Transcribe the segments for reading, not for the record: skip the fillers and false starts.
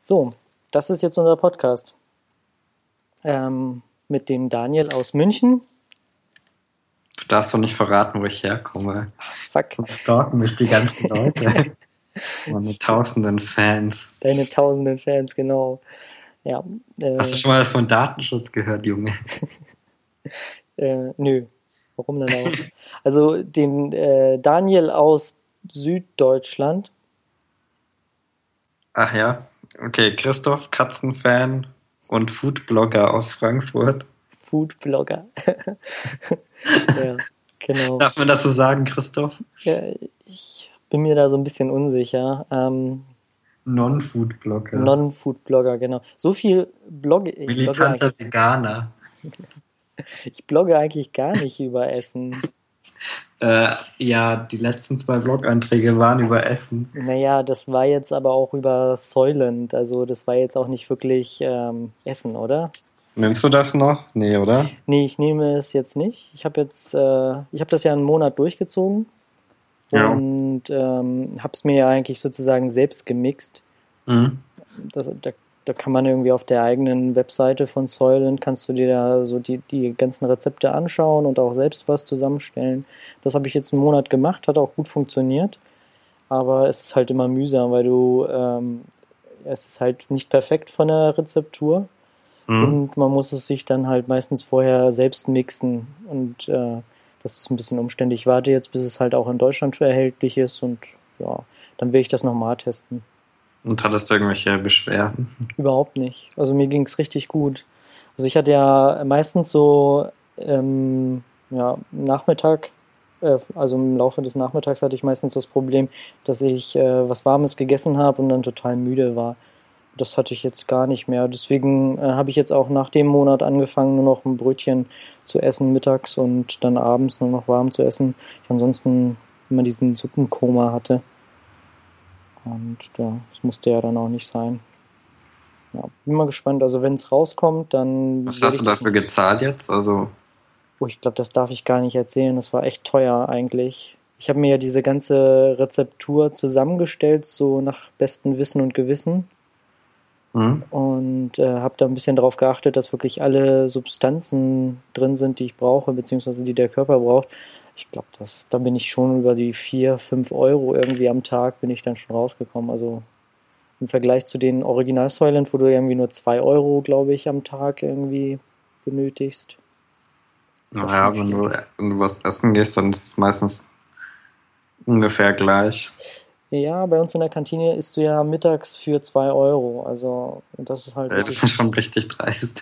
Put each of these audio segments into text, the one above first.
So, das ist jetzt unser Podcast. Mit dem Daniel aus München. Du darfst doch nicht verraten, wo ich herkomme. Fuck. Sonst stalken mich die ganzen Leute. Meine tausenden Fans. Deine tausenden Fans, genau. Ja, Hast du schon mal was von Datenschutz gehört, Junge? nö. Warum denn auch? Also den Daniel aus Süddeutschland. Ach ja, okay, Christoph, Katzenfan und Foodblogger aus Frankfurt. Foodblogger. Ja, genau. Darf man das so sagen, Christoph? Ja, ich bin mir da so ein bisschen unsicher. Non-Foodblogger. Non-Food-Blogger, genau. So viel blogge ich. Militanter Veganer. Ich blogge eigentlich gar nicht über Essen. Ja, die letzten 2 Blog-Einträge waren über Essen. Naja, das war jetzt aber auch über Soylent. Also das war jetzt auch nicht wirklich Essen, oder? Nimmst du das noch? Nee, oder? Nee, ich nehme es jetzt nicht. Ich habe das ja einen Monat durchgezogen Ja. und habe es mir ja eigentlich sozusagen selbst gemixt. Mhm. Da kann man irgendwie auf der eigenen Webseite von Soylent, kannst du dir da so die ganzen Rezepte anschauen und auch selbst was zusammenstellen. Das habe ich jetzt einen Monat gemacht, hat auch gut funktioniert, aber es ist halt immer mühsam, weil es ist halt nicht perfekt von der Rezeptur und man muss es sich dann halt meistens vorher selbst mixen und das ist ein bisschen umständlich. Ich warte jetzt, bis es halt auch in Deutschland erhältlich ist und ja, dann will ich das nochmal testen. Und hattest du irgendwelche Beschwerden? Überhaupt nicht. Also mir ging es richtig gut. Also ich hatte ja meistens so Nachmittag, also im Laufe des Nachmittags hatte ich meistens das Problem, dass ich was Warmes gegessen habe und dann total müde war. Das hatte ich jetzt gar nicht mehr. Deswegen habe ich jetzt auch nach dem Monat angefangen, nur noch ein Brötchen zu essen mittags und dann abends nur noch warm zu essen. Ich ansonsten immer diesen Suppenkoma hatte. Und ja, das musste ja dann auch nicht sein. Ja, bin mal gespannt. Also wenn es rauskommt, dann... Was hast du dafür gezahlt jetzt? Also, Oh, ich glaube, das darf ich gar nicht erzählen. Das war echt teuer eigentlich. Ich habe mir ja diese ganze Rezeptur zusammengestellt, so nach bestem Wissen und Gewissen. Und habe da ein bisschen darauf geachtet, dass wirklich alle Substanzen drin sind, die ich brauche, beziehungsweise die der Körper braucht. Ich glaube, da bin ich schon über die 4, 5 Euro irgendwie am Tag bin ich dann schon rausgekommen. Also im Vergleich zu den Original Soylent, wo du irgendwie nur 2 Euro, glaube ich, am Tag irgendwie benötigst. naja, wenn du was essen gehst, dann ist es meistens ungefähr gleich. Ja, bei uns in der Kantine isst du ja mittags für 2 Euro. Also, und das ist halt. Das ist schon richtig dreist.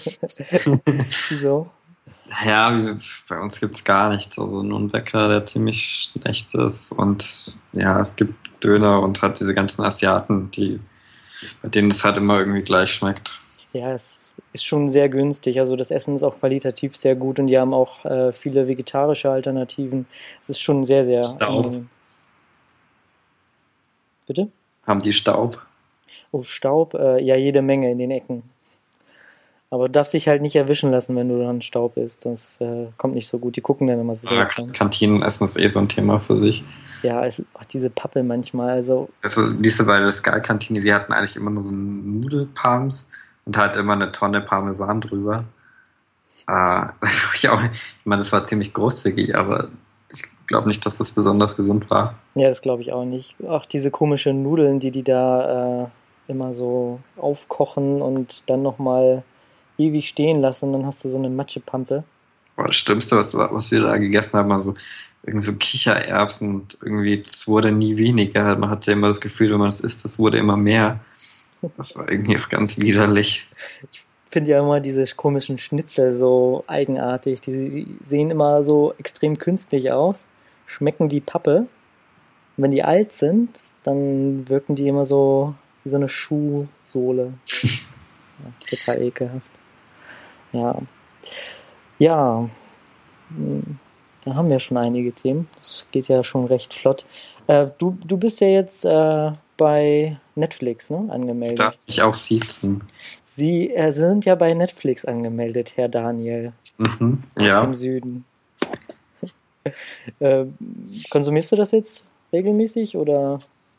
Wieso? Naja, bei uns gibt es gar nichts. Also nur ein Bäcker, der ziemlich schlecht ist. Und ja, es gibt Döner und halt diese ganzen Asiaten, bei denen es halt immer irgendwie gleich schmeckt. Ja, es ist schon sehr günstig. Also das Essen ist auch qualitativ sehr gut und die haben auch viele vegetarische Alternativen. Es ist schon sehr, sehr Staub. angenehm. Bitte? Haben die Staub? Oh, Staub? Ja, jede Menge in den Ecken. Aber du darfst dich halt nicht erwischen lassen, wenn du dann Staub isst. Das kommt nicht so gut. Die gucken dann immer so seltsam. Kantinenessen ist so ein Thema für sich. Ja, diese Pappe manchmal. Also Diese bei der Sky-Kantine, die hatten eigentlich immer nur so Nudelpalms und halt immer eine Tonne Parmesan drüber. Ich meine, das war ziemlich großzügig, aber ich glaube nicht, dass das besonders gesund war. Ja, das glaube ich auch nicht. Auch diese komischen Nudeln, die da immer so aufkochen und dann nochmal ewig stehen lassen, dann hast du so eine Matschepampe. Das Schlimmste, was wir da gegessen haben, also irgendwie so Kichererbsen und irgendwie, das wurde nie weniger. Man hatte immer das Gefühl, wenn man es isst, das wurde immer mehr. Das war irgendwie auch ganz widerlich. Ich finde ja immer diese komischen Schnitzel so eigenartig. Die sehen immer so extrem künstlich aus, schmecken wie Pappe. Und wenn die alt sind, dann wirken die immer so wie so eine Schuhsohle. Ja, total ekelhaft. Ja. Ja. Da haben wir schon einige Themen. Das geht ja schon recht flott. Du bist ja jetzt bei Netflix, ne, angemeldet. Du darfst mich auch siezen. Sie sind ja bei Netflix angemeldet, Herr Daniel. Aus dem Süden. Konsumierst du das jetzt regelmäßig oder?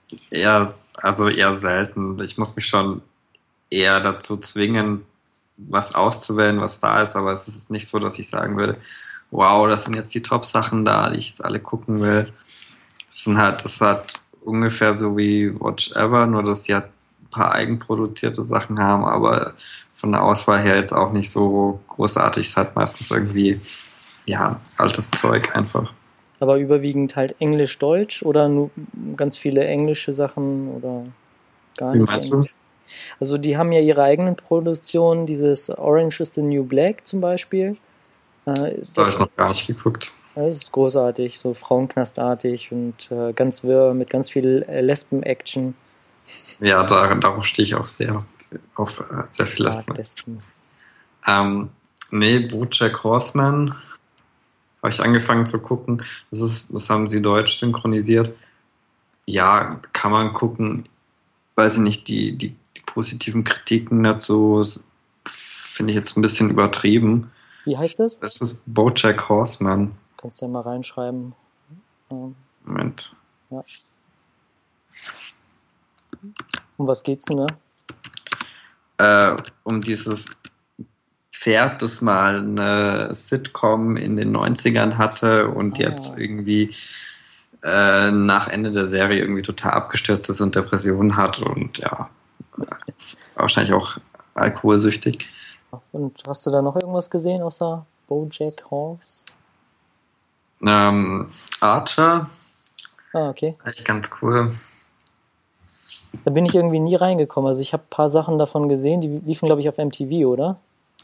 eher selten. Ich muss mich schon eher dazu zwingen, was auszuwählen, was da ist, aber es ist nicht so, dass ich sagen würde, wow, das sind jetzt die Top-Sachen da, die ich jetzt alle gucken will. Das ist halt ungefähr so wie Watch Ever, nur dass sie halt ein paar eigenproduzierte Sachen haben, aber von der Auswahl her jetzt auch nicht so großartig. Es ist halt meistens irgendwie, ja, altes Zeug einfach. Aber überwiegend halt Englisch-Deutsch oder nur ganz viele englische Sachen oder gar Wie nicht meinst Englisch? du? Also die haben ja ihre eigenen Produktionen, dieses Orange is the New Black zum Beispiel. Das habe Das, ich noch gar nicht geguckt. das ist großartig, so Frauenknastartig und ganz wirr mit ganz viel Lesben-Action. Ja, darauf stehe ich auch sehr, auf sehr viel Mag Lesben. Lesben. Nee, BoJack Horseman habe ich angefangen zu gucken. Das haben sie deutsch synchronisiert. Ja, kann man gucken. Weiß ich nicht, die positiven Kritiken dazu finde ich jetzt ein bisschen übertrieben. Wie heißt das? Das ist BoJack Horseman. Kannst du ja mal reinschreiben. Moment. Ja. Um was geht's denn da? Um dieses Pferd, das mal eine Sitcom in den 90ern hatte und jetzt irgendwie nach Ende der Serie irgendwie total abgestürzt ist und Depressionen hat und ja, wahrscheinlich auch alkoholsüchtig. Und hast du da noch irgendwas gesehen außer BoJack Horse? Archer. Okay. Echt ganz cool. Da bin ich irgendwie nie reingekommen. Also ich habe ein paar Sachen davon gesehen, die liefen, glaube ich, auf MTV, oder?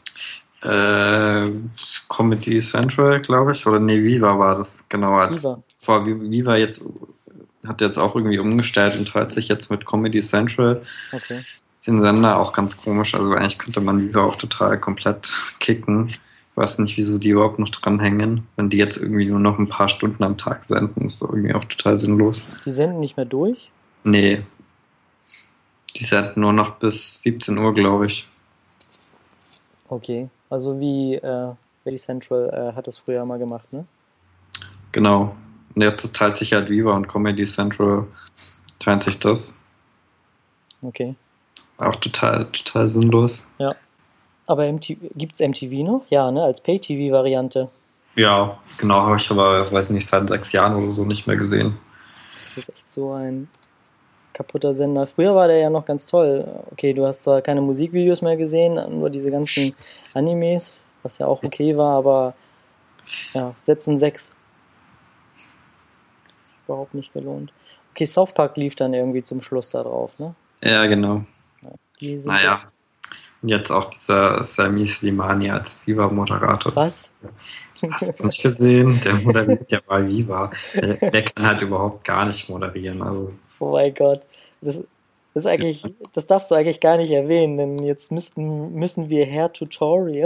Comedy Central, glaube ich. Oder nee, Viva war das, genau. Viva hat jetzt auch irgendwie umgestellt und teilt sich jetzt mit Comedy Central. Okay. Den Sender auch ganz komisch. Also eigentlich könnte man Viva auch total komplett kicken. Ich weiß nicht, wieso die überhaupt noch dranhängen. Wenn die jetzt irgendwie nur noch ein paar Stunden am Tag senden, ist das irgendwie auch total sinnlos. Die senden nicht mehr durch? Nee. Die senden nur noch bis 17 Uhr, glaube ich. Okay. Also wie Comedy Central hat das früher mal gemacht, ne? Genau. Und jetzt teilt sich halt Viva und Comedy Central teilen sich das. Okay. Auch total sinnlos. Ja. Aber gibt es MTV noch? Ja, ne? Als Pay-TV-Variante. Ja, genau, habe ich aber, weiß nicht, seit 6 Jahren oder so nicht mehr gesehen. Das ist echt so ein kaputter Sender. Früher war der ja noch ganz toll. Okay, du hast zwar keine Musikvideos mehr gesehen, nur diese ganzen Animes, was ja auch okay war, aber ja, Sätzen 6. Das ist überhaupt nicht gelohnt. Okay, South Park lief dann irgendwie zum Schluss da drauf, ne? Ja, genau. Die sind naja. Und jetzt auch dieser Sami Slimani als Viva-Moderator. Was? Hast du nicht gesehen? Der moderiert ja bei Viva. Der kann halt überhaupt gar nicht moderieren. Also, oh mein Gott. Das darfst du eigentlich gar nicht erwähnen, denn jetzt müssen wir Herr Tutorial.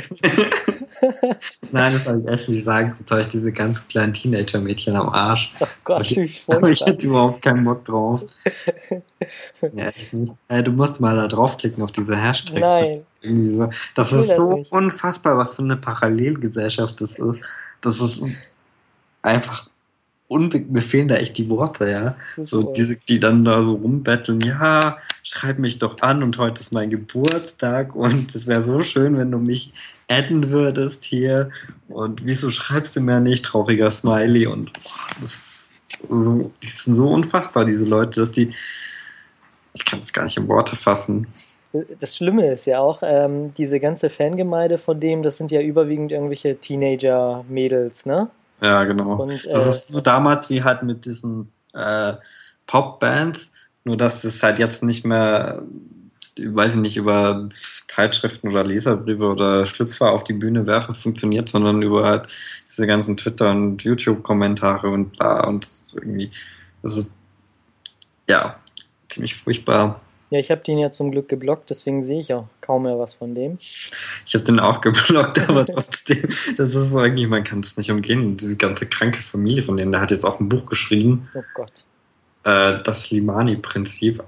Nein, das soll ich echt nicht sagen, sonst habe ich diese ganz kleinen Teenager-Mädchen am Arsch. Oh Gott, da habe ich jetzt überhaupt keinen Bock drauf. Ja, echt nicht. Du musst mal da draufklicken auf diese Hashtags. Nein. Irgendwie so. Das ist so unfassbar, was für eine Parallelgesellschaft das ist. Das ist einfach mir fehlen da echt die Worte, ja. So die dann da so rumbetteln, ja, schreib mich doch an und heute ist mein Geburtstag und es wäre so schön, wenn du mich adden würdest hier und wieso schreibst du mir nicht, trauriger Smiley und die sind so unfassbar, diese Leute, dass ich kann es gar nicht in Worte fassen. Das Schlimme ist ja auch, diese ganze Fangemeinde von dem, das sind ja überwiegend irgendwelche Teenager-Mädels, ne? Ja, genau. Und, das ist so damals wie halt mit diesen Pop-Bands, nur dass das halt jetzt nicht mehr, weiß ich nicht, über Zeitschriften oder Leserbriefe oder Schlüpfer auf die Bühne werfen funktioniert, sondern über halt diese ganzen Twitter- und YouTube-Kommentare und bla und das ist ja ziemlich furchtbar. Ja, ich habe den ja zum Glück geblockt, deswegen sehe ich auch kaum mehr was von dem. Ich habe den auch geblockt, aber trotzdem, das ist irgendwie, man kann das nicht umgehen. Diese ganze kranke Familie von denen, der hat jetzt auch ein Buch geschrieben. Oh Gott. Das Slimani-Prinzip.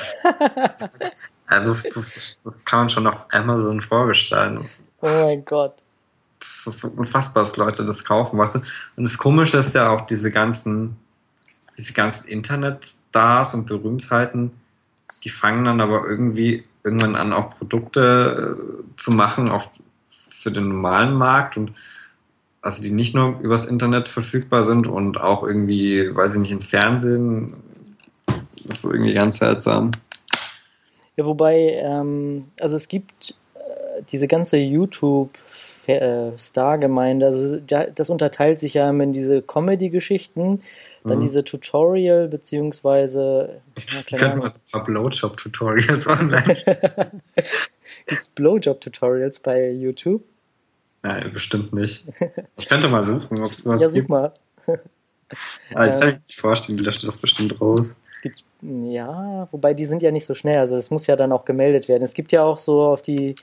Das kann man schon auf Amazon vorbestellen. Oh mein Gott. Das ist so unfassbar, dass Leute das kaufen, weißt du? Und das Komische ist ja auch diese ganzen Internet-Stars, Stars und Berühmtheiten, die fangen dann aber irgendwann an, auch Produkte zu machen für den normalen Markt und also die nicht nur übers Internet verfügbar sind und auch irgendwie, weiß ich nicht, ins Fernsehen. Das ist irgendwie ganz seltsam. Ja, wobei, also es gibt diese ganze YouTube-Star-Gemeinde, also das unterteilt sich ja in diese Comedy-Geschichten, dann diese Tutorial, beziehungsweise... Ja, ich könnte mal so ein paar Blowjob-Tutorials online. Gibt es Blowjob-Tutorials bei YouTube? Nein, bestimmt nicht. Ich könnte mal suchen, ob es was ja, gibt. Ja, such mal. Aber ich kann mir nicht vorstellen, du löscht das bestimmt raus. Es gibt, ja, wobei die sind ja nicht so schnell, also das muss ja dann auch gemeldet werden. Es gibt ja auch so auf diese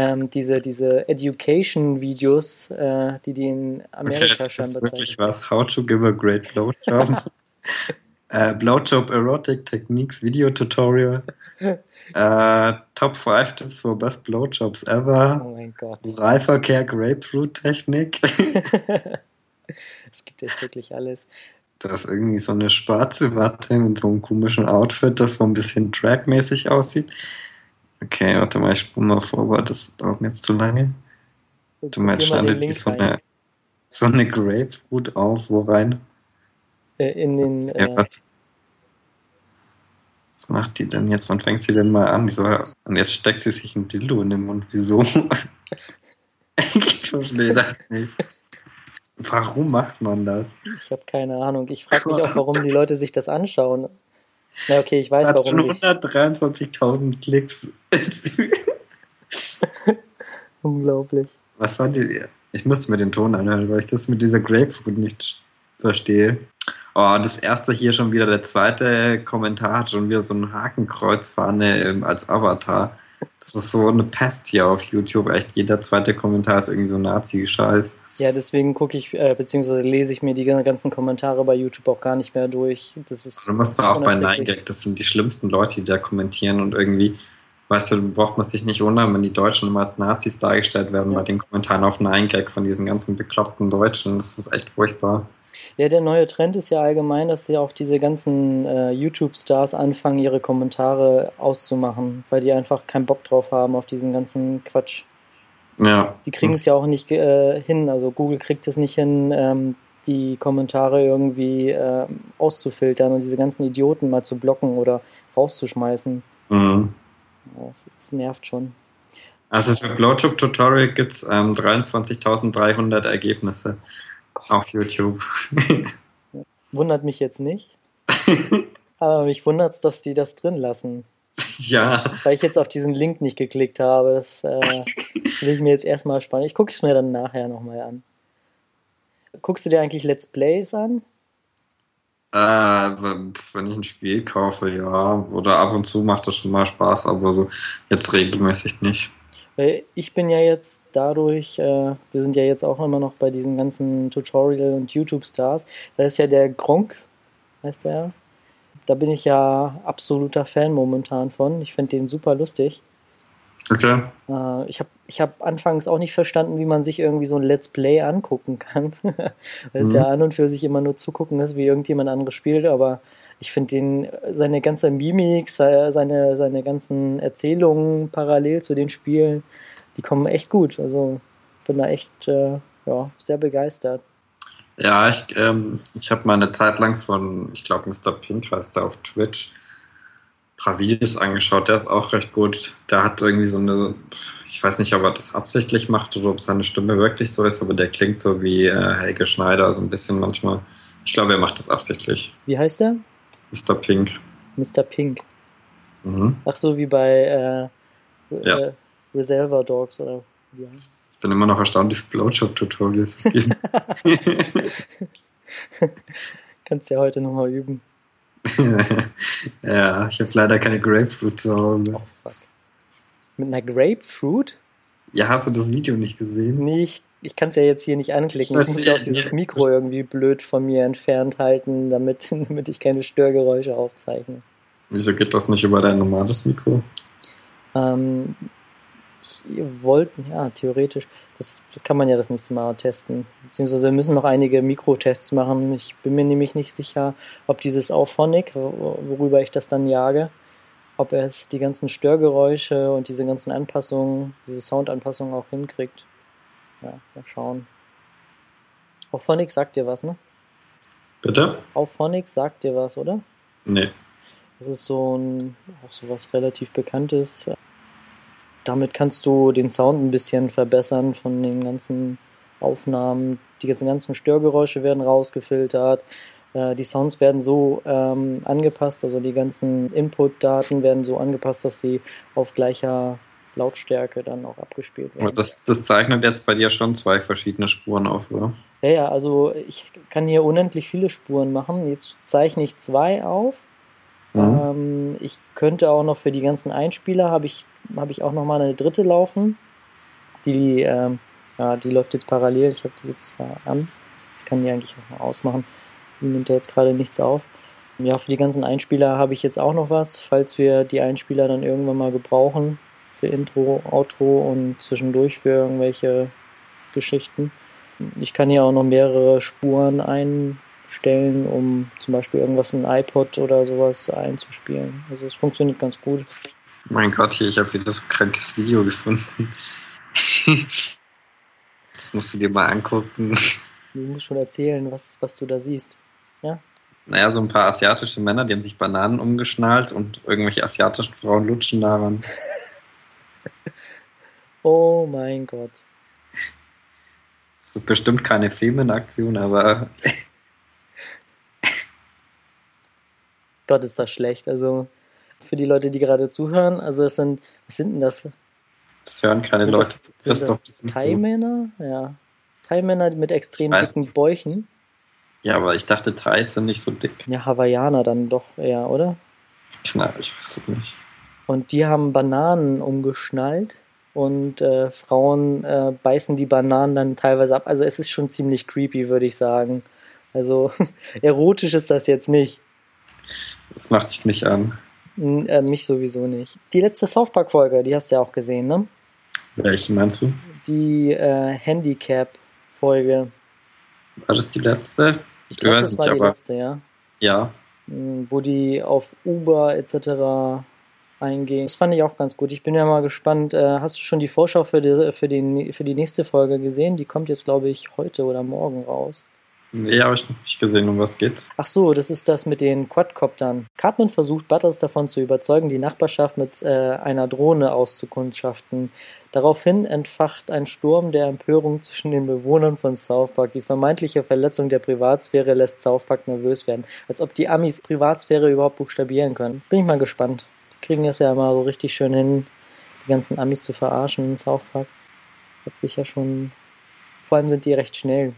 Education-Videos, die in Amerika okay, scheinbar zeigen. Wirklich was? How to give a great blowjob. Blowjob Erotic Techniques Video Tutorial. Top 5 Tips for Best Blowjobs Ever. Oh mein Gott. Oralverkehr Grapefruit Technik. Es gibt jetzt wirklich alles. Da ist irgendwie so eine schwarze Watte mit so einem komischen Outfit, das so ein bisschen Drag-mäßig aussieht. Okay, warte mal, ich spule mal vor, aber das dauert mir jetzt zu lange. Warte mal, jetzt schneidet die so eine Grapefruit auf, wo rein? In den... Was macht die denn jetzt? Wann fängt sie denn mal an? Und jetzt steckt sie sich ein Dildo in den Mund. Wieso? Ich verstehe das nicht. Warum macht man das? Ich habe keine Ahnung. Ich frage mich auch, warum die Leute sich das anschauen. Na okay, ich weiß, warum. Schon 123.000 Klicks. Unglaublich. Was war die? Ich musste mir den Ton anhören, weil ich das mit dieser Grapefruit nicht verstehe. Oh, das erste hier schon wieder, der zweite Kommentar hat schon wieder so ein Hakenkreuzfahne als Avatar. Das ist so eine Pest hier auf YouTube. Echt, jeder zweite Kommentar ist irgendwie so Nazi-Scheiß. Ja, deswegen gucke ich, beziehungsweise lese ich mir die ganzen Kommentare bei YouTube auch gar nicht mehr durch. Das ist du machst auch bei 9gag, das sind die schlimmsten Leute, die da kommentieren und irgendwie, weißt du, braucht man sich nicht wundern, wenn die Deutschen immer als Nazis dargestellt werden bei den Kommentaren auf 9gag von diesen ganzen bekloppten Deutschen. Das ist echt furchtbar. Ja, der neue Trend ist ja allgemein, dass ja auch diese ganzen YouTube-Stars anfangen, ihre Kommentare auszumachen, weil die einfach keinen Bock drauf haben auf diesen ganzen Quatsch. Ja. Die kriegen es ja auch nicht hin, also Google kriegt es nicht hin, die Kommentare irgendwie auszufiltern und diese ganzen Idioten mal zu blocken oder rauszuschmeißen. Mhm. Ja, das nervt schon. Also für Blowjob-Tutorial gibt es 23.300 Ergebnisse. Auf YouTube. Wundert mich jetzt nicht. Aber mich wundert es, dass die das drin lassen. Ja. Weil ich jetzt auf diesen Link nicht geklickt habe. Das will ich mir jetzt erstmal sparen. Ich gucke es mir dann nachher nochmal an. Guckst du dir eigentlich Let's Plays an? Wenn ich ein Spiel kaufe, ja. Oder ab und zu macht das schon mal Spaß, aber so jetzt regelmäßig nicht. Ich bin ja jetzt dadurch, wir sind ja jetzt auch immer noch bei diesen ganzen Tutorial- und YouTube-Stars. Da ist ja der Gronkh, heißt der ja. Da bin ich ja absoluter Fan momentan von. Ich finde den super lustig. Okay. Ich hab anfangs auch nicht verstanden, wie man sich irgendwie so ein Let's Play angucken kann. Weil es ja an und für sich immer nur zugucken ist, wie irgendjemand anderes spielt, aber ich finde seine ganze Mimik, seine ganzen Erzählungen parallel zu den Spielen, die kommen echt gut. Also bin da echt sehr begeistert. Ja, ich habe mal eine Zeit lang von, ich glaube Mr. Pink heißt der auf Twitch, ein paar Videos angeschaut. Der ist auch recht gut. Der hat irgendwie so eine, ich weiß nicht, ob er das absichtlich macht oder ob seine Stimme wirklich so ist, aber der klingt so wie Helge Schneider, so ein bisschen manchmal. Ich glaube, er macht das absichtlich. Wie heißt der? Mr. Pink. Mr. Pink. Mhm. Ach so, wie bei Reservoir Dogs oder wie? Ich bin immer noch erstaunt, wie viele Blowjob-Tutorials es gibt. Kannst ja heute nochmal üben. Ja, ich habe leider keine Grapefruit zu Hause. Oh fuck. Mit einer Grapefruit? Ja, hast du das Video nicht gesehen? Nee, ich kann es ja jetzt hier nicht anklicken. Ich muss ja auch dieses Mikro irgendwie blöd von mir entfernt halten, damit ich keine Störgeräusche aufzeichne. Wieso geht das nicht über dein normales Mikro? Ja, theoretisch. Das kann man ja das nächste Mal testen. Beziehungsweise wir müssen noch einige Mikrotests machen. Ich bin mir nämlich nicht sicher, ob dieses Auphonic, worüber ich das dann jage, ob es die ganzen Störgeräusche und diese ganzen Anpassungen, diese Soundanpassungen auch hinkriegt. Ja, mal schauen. Auphonic sagt dir was, ne? Bitte? Auphonic sagt dir was, oder? Nee. Das ist auch so was relativ Bekanntes. Damit kannst du den Sound ein bisschen verbessern von den ganzen Aufnahmen. Die ganzen Störgeräusche werden rausgefiltert. Die Sounds werden so angepasst, also die ganzen Input-Daten werden so angepasst, dass sie auf gleicher Lautstärke dann auch abgespielt werden. Aber das zeichnet jetzt bei dir schon 2 verschiedene Spuren auf, oder? Ja, also ich kann hier unendlich viele Spuren machen. Jetzt zeichne ich 2 auf. Mhm. Ich könnte auch noch für die ganzen Einspieler, habe ich auch noch mal eine dritte laufen. Die läuft jetzt parallel. Ich habe die jetzt zwar an. Ich kann die eigentlich auch mal ausmachen. Die nimmt ja jetzt gerade nichts auf. Ja, für die ganzen Einspieler habe ich jetzt auch noch was, falls wir die Einspieler dann irgendwann mal gebrauchen. Für Intro, Outro und zwischendurch für irgendwelche Geschichten. Ich kann hier auch noch mehrere Spuren einstellen, um zum Beispiel irgendwas in iPod oder sowas einzuspielen. Also es funktioniert ganz gut. Mein Gott, ich habe wieder so ein krankes Video gefunden. Das musst du dir mal angucken. Du musst schon erzählen, was du da siehst. Ja? Naja, so ein paar asiatische Männer, die haben sich Bananen umgeschnallt und irgendwelche asiatischen Frauen lutschen daran. Oh mein Gott. Das ist bestimmt keine Femenaktion, aber... Gott, ist das schlecht. Also für die Leute, die gerade zuhören, also was sind denn das? Das hören keine Leute. Sind das Thai-Männer? Ja. Thai-Männer mit extrem dicken Bäuchen. Ja, aber ich dachte, Thais sind nicht so dick. Ja, Hawaiianer dann doch eher, oder? Genau, ich weiß es nicht. Und die haben Bananen umgeschnallt und Frauen beißen die Bananen dann teilweise ab. Also es ist schon ziemlich creepy, würde ich sagen. Also erotisch ist das jetzt nicht. Das macht dich nicht an. Mich sowieso nicht. Die letzte South Park-Folge, die hast du ja auch gesehen, ne? Welche meinst du? Die Handicap-Folge. War das die letzte? Ich glaube, das war die letzte, ja. Ja. Wo die auf Uber etc. eingehen. Das fand ich auch ganz gut. Ich bin ja mal gespannt. Hast du schon die Vorschau für die nächste Folge gesehen? Die kommt jetzt, glaube ich, heute oder morgen raus. Nee, habe ich noch nicht gesehen, um was geht's. Ach so, das ist das mit den Quadcoptern. Cartman versucht, Butters davon zu überzeugen, die Nachbarschaft mit einer Drohne auszukundschaften. Daraufhin entfacht ein Sturm der Empörung zwischen den Bewohnern von South Park. Die vermeintliche Verletzung der Privatsphäre lässt South Park nervös werden. Als ob die Amis Privatsphäre überhaupt buchstabieren können. Bin ich mal gespannt. Die kriegen es ja mal so richtig schön hin, die ganzen Amis zu verarschen in South Park. Hat sich ja schon... Vor allem sind die recht schnell.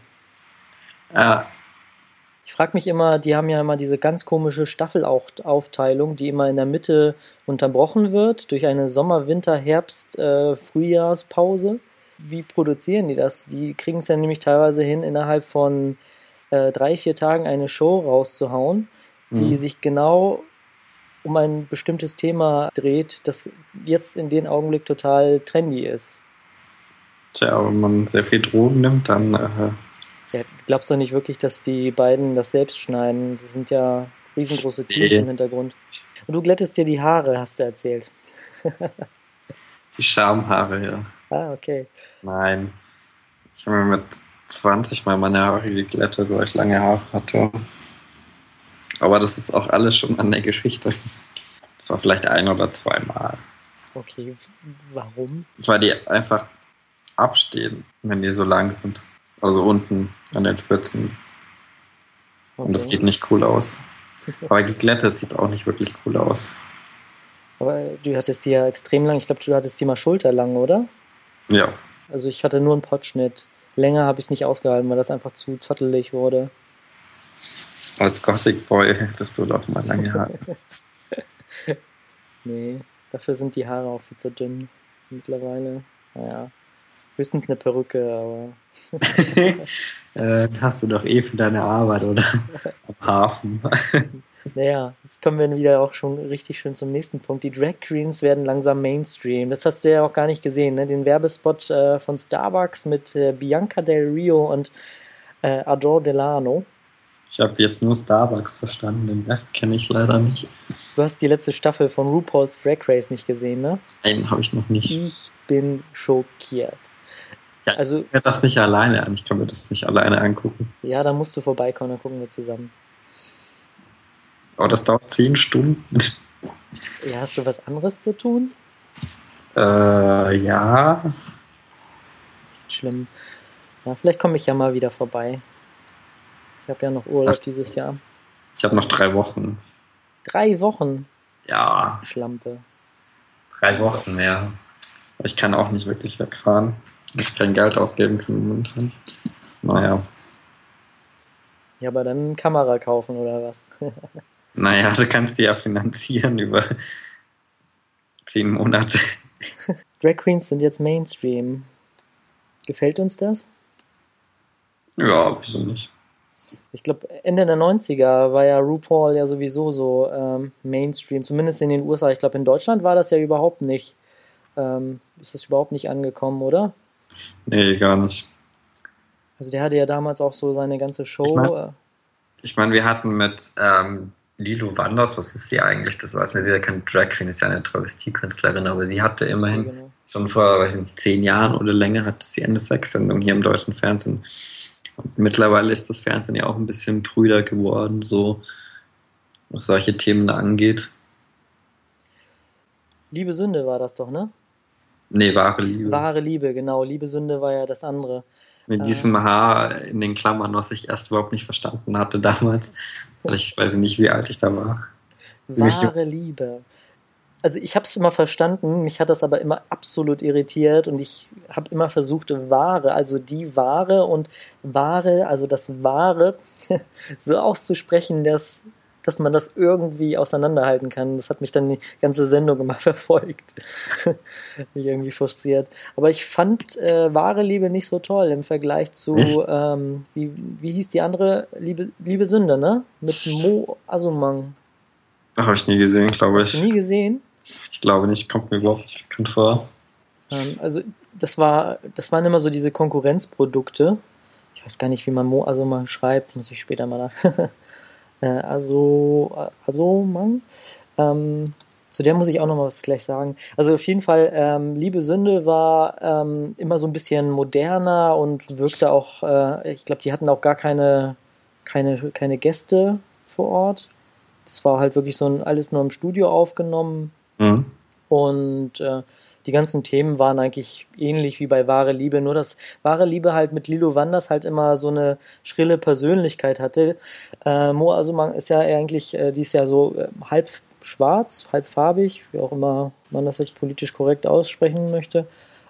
Ja. Ich frage mich immer, die haben ja immer diese ganz komische Staffelaufteilung, die immer in der Mitte unterbrochen wird durch eine Sommer-, Winter-, Herbst-, Frühjahrspause. Wie produzieren die das? Die kriegen es ja nämlich teilweise hin, innerhalb von 3-4 Tagen eine Show rauszuhauen, die sich genau um ein bestimmtes Thema dreht, das jetzt in dem Augenblick total trendy ist. Tja, wenn man sehr viel Drogen nimmt, dann... Ja, glaubst du nicht wirklich, dass die beiden das selbst schneiden? Das sind ja riesengroße Teams im Hintergrund. Und du glättest dir die Haare, hast du erzählt. Die Schamhaare, ja. Ah, okay. Nein. Ich habe mir mit 20 mal meine Haare geglättet, weil ich lange Haare hatte. Aber das ist auch alles schon an der Geschichte. Das war vielleicht 1 oder 2 Mal. Okay, warum? Weil die einfach abstehen, wenn die so lang sind. Also unten an den Spitzen. Okay. Und das sieht nicht cool aus. Aber geglättet sieht es auch nicht wirklich cool aus. Aber du hattest die ja extrem lang. Ich glaube, du hattest die mal schulterlang, oder? Ja. Also ich hatte nur einen Pottschnitt. Länger habe ich es nicht ausgehalten, weil das einfach zu zottelig wurde. Als Gothic Boy hättest du doch mal lange Haare. Nee, dafür sind die Haare auch viel zu dünn mittlerweile. Naja. Höchstens eine Perücke, aber... Hast du doch für deine Arbeit, oder? Am Hafen. Naja, jetzt kommen wir wieder auch schon richtig schön zum nächsten Punkt. Die Drag Queens werden langsam Mainstream. Das hast du ja auch gar nicht gesehen, ne? Den Werbespot von Starbucks mit Bianca Del Rio und Adore Delano. Ich habe jetzt nur Starbucks verstanden, den Rest kenne ich leider nicht. Du hast die letzte Staffel von RuPaul's Drag Race nicht gesehen, ne? Nein, habe ich noch nicht. Ich bin schockiert. Ja, also, ich kann mir das nicht alleine an. Ich kann mir das nicht alleine angucken. Ja, da musst du vorbeikommen, dann gucken wir zusammen. Aber das dauert 10 Stunden. Ja, hast du was anderes zu tun? Ja. Echt schlimm. Ja, vielleicht komme ich ja mal wieder vorbei. Ich habe ja noch Urlaub dieses Jahr. Ich habe noch 3 Wochen. 3 Wochen? Ja. Schlampe. 3 Wochen, ja. Ich kann auch nicht wirklich wegfahren. Ich kein Geld ausgeben kann momentan. Naja. Ja, aber dann eine Kamera kaufen oder was? Naja, du kannst die ja finanzieren über 10 Monate. Drag Queens sind jetzt Mainstream. Gefällt uns das? Ja, wieso nicht? Ich glaube, Ende der 90er war ja RuPaul ja sowieso so Mainstream, zumindest in den USA. Ich glaube, in Deutschland war das ja überhaupt nicht. Ist das überhaupt nicht angekommen, oder? Nee, gar nicht. Also der hatte ja damals auch so seine ganze Show. Ich meine, wir hatten mit Lilo Wanders, was ist sie eigentlich? Das weiß man, sie ist ja keine Drag Queen, ist ja eine Travestiekünstlerin, aber sie hatte immerhin schon vor, weiß ich nicht, 10 Jahren oder länger hatte sie eine Sexsendung hier im deutschen Fernsehen. Und mittlerweile ist das Fernsehen ja auch ein bisschen prüder geworden, so was solche Themen angeht. Liebe Sünde war das doch, ne? Nee, wahre Liebe. Wahre Liebe, genau. Liebe Sünde war ja das andere. Mit diesem Haar in den Klammern, was ich erst überhaupt nicht verstanden hatte damals. Weil ich weiß nicht, wie alt ich da war. Wahre Liebe. Also ich habe es immer verstanden, mich hat das aber immer absolut irritiert und ich habe immer versucht, Ware, also die Ware und Ware, also das Wahre, so auszusprechen, dass man das irgendwie auseinanderhalten kann. Das hat mich dann die ganze Sendung immer verfolgt. Mich irgendwie frustriert. Aber ich fand Wahre Liebe nicht so toll im Vergleich zu, wie hieß die andere? Liebe Sünde, ne? Mit Mo Asumang. Habe ich nie gesehen, glaube ich. Hast du nie gesehen? Ich glaube nicht, kommt mir überhaupt nicht bekannt vor. Also das waren immer so diese Konkurrenzprodukte. Ich weiß gar nicht, wie man Mo Asumang schreibt, muss ich später mal nach. Asumang. Zu der muss ich auch noch mal was gleich sagen. Also auf jeden Fall, Liebe Sünde war immer so ein bisschen moderner und wirkte auch, ich glaube, die hatten auch gar keine Gäste vor Ort. Das war halt wirklich so alles nur im Studio aufgenommen. Mhm. Und die ganzen Themen waren eigentlich ähnlich wie bei Wahre Liebe, nur dass Wahre Liebe halt mit Lilo Wanders halt immer so eine schrille Persönlichkeit hatte. Mo Asumang ist ja eigentlich, die ist ja so halb schwarz, halb farbig, wie auch immer man das jetzt politisch korrekt aussprechen möchte.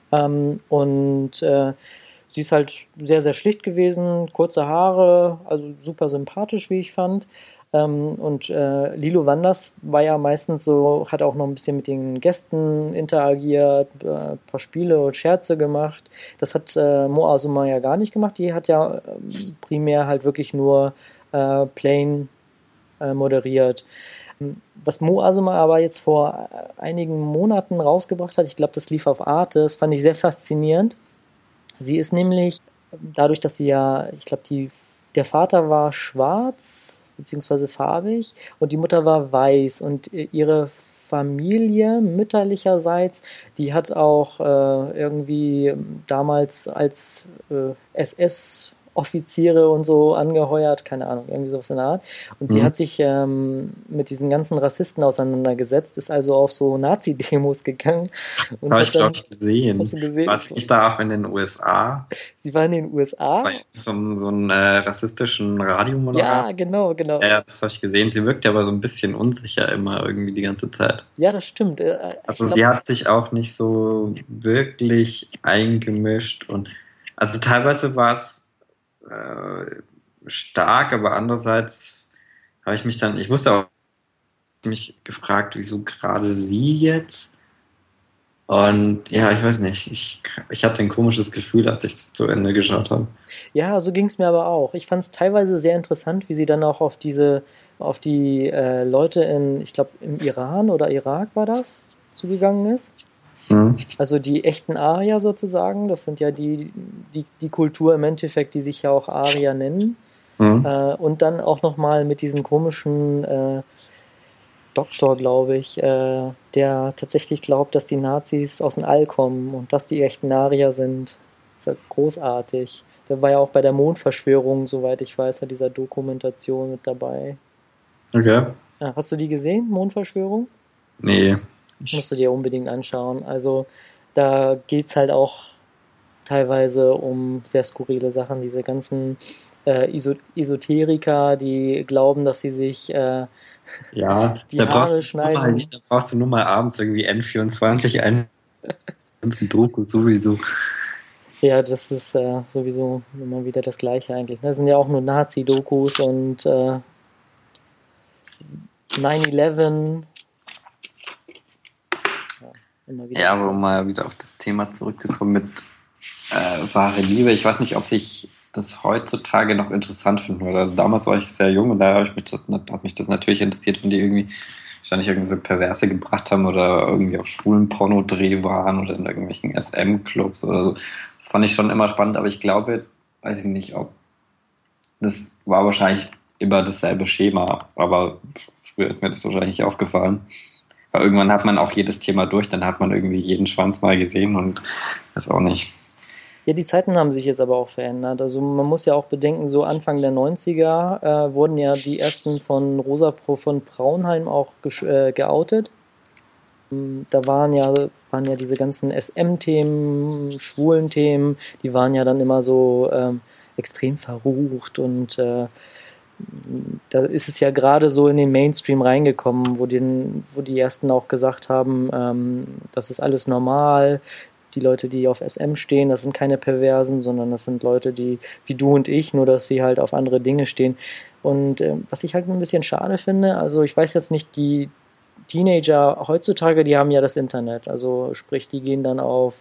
Sie ist halt sehr, sehr schlicht gewesen, kurze Haare, also super sympathisch, wie ich fand. Lilo Wanders war ja meistens so, hat auch noch ein bisschen mit den Gästen interagiert, ein paar Spiele und Scherze gemacht. Das hat Mo Asumang ja gar nicht gemacht. Die hat ja primär halt wirklich nur plain moderiert. Was Mo Asumang aber jetzt vor einigen Monaten rausgebracht hat, ich glaube, das lief auf Arte, das fand ich sehr faszinierend. Sie ist nämlich, dadurch, dass sie ja, ich glaube, der Vater war schwarz, beziehungsweise farbig und die Mutter war weiß und ihre Familie mütterlicherseits, die hat auch irgendwie damals als SS-Offiziere und so angeheuert, keine Ahnung, irgendwie sowas in der Art. Und sie hat sich mit diesen ganzen Rassisten auseinandergesetzt, ist also auf so Nazi-Demos gegangen. Das habe ich, glaube ich, gesehen. Hast du gesehen? War sie nicht da auch in den USA? Sie war in den USA? Bei so einem rassistischen Radiomoderator? Ja, genau. Ja, das habe ich gesehen. Sie wirkt aber so ein bisschen unsicher immer irgendwie die ganze Zeit. Ja, das stimmt. Also sie hat sich auch nicht so wirklich eingemischt und also teilweise war es stark, aber andererseits habe ich ich wusste auch, mich gefragt, wieso gerade sie jetzt? Und ja, ich weiß nicht, ich hatte ein komisches Gefühl, als ich das zu Ende geschaut habe. Ja, so ging es mir aber auch. Ich fand es teilweise sehr interessant, wie sie dann auch auf diese auf die Leute ich glaube im Iran oder Irak war das, zugegangen ist. Also die echten Arier sozusagen, das sind ja die Kultur im Endeffekt, die sich ja auch Arier nennen. Und dann auch nochmal mit diesen komischen Doktor, glaube ich, der tatsächlich glaubt, dass die Nazis aus dem All kommen und dass die echten Arier sind. Das ist ja großartig. Der war ja auch bei der Mondverschwörung, soweit ich weiß, bei dieser Dokumentation mit dabei. Okay. Hast du die gesehen, Mondverschwörung? Nee. Musst du dir unbedingt anschauen. Also da geht es halt auch teilweise um sehr skurrile Sachen. Diese ganzen Esoteriker, die glauben, dass sie sich die Haare schneiden. Da brauchst du nur mal abends irgendwie N24 ein. Ein Doku sowieso. Ja, das ist sowieso immer wieder das Gleiche eigentlich. Das sind ja auch nur Nazi-Dokus und 9/11. Ja, aber um mal wieder auf das Thema zurückzukommen mit wahre Liebe. Ich weiß nicht, ob ich das heutzutage noch interessant finden würde. Also damals war ich sehr jung und da hat mich das natürlich interessiert, wenn die irgendwie wahrscheinlich irgendwie so Perverse gebracht haben oder irgendwie auf schwulen Pornodreh waren oder in irgendwelchen SM-Clubs oder so. Das fand ich schon immer spannend, aber ich glaube, weiß ich nicht, ob das war wahrscheinlich immer dasselbe Schema, aber früher ist mir das wahrscheinlich nicht aufgefallen. Weil irgendwann hat man auch jedes Thema durch, dann hat man irgendwie jeden Schwanz mal gesehen und das auch nicht. Ja, die Zeiten haben sich jetzt aber auch verändert. Also man muss ja auch bedenken, so Anfang der 90er wurden ja die ersten von Rosa von Braunheim auch geoutet. Da waren ja diese ganzen SM-Themen, schwulen Themen, die waren ja dann immer so extrem verrucht und da ist es ja gerade so in den Mainstream reingekommen, wo die ersten auch gesagt haben, das ist alles normal. Die Leute, die auf SM stehen, das sind keine Perversen, sondern das sind Leute, die wie du und ich, nur dass sie halt auf andere Dinge stehen. Und was ich halt ein bisschen schade finde, also ich weiß jetzt nicht, die Teenager heutzutage, die haben ja das Internet, also sprich, die gehen dann auf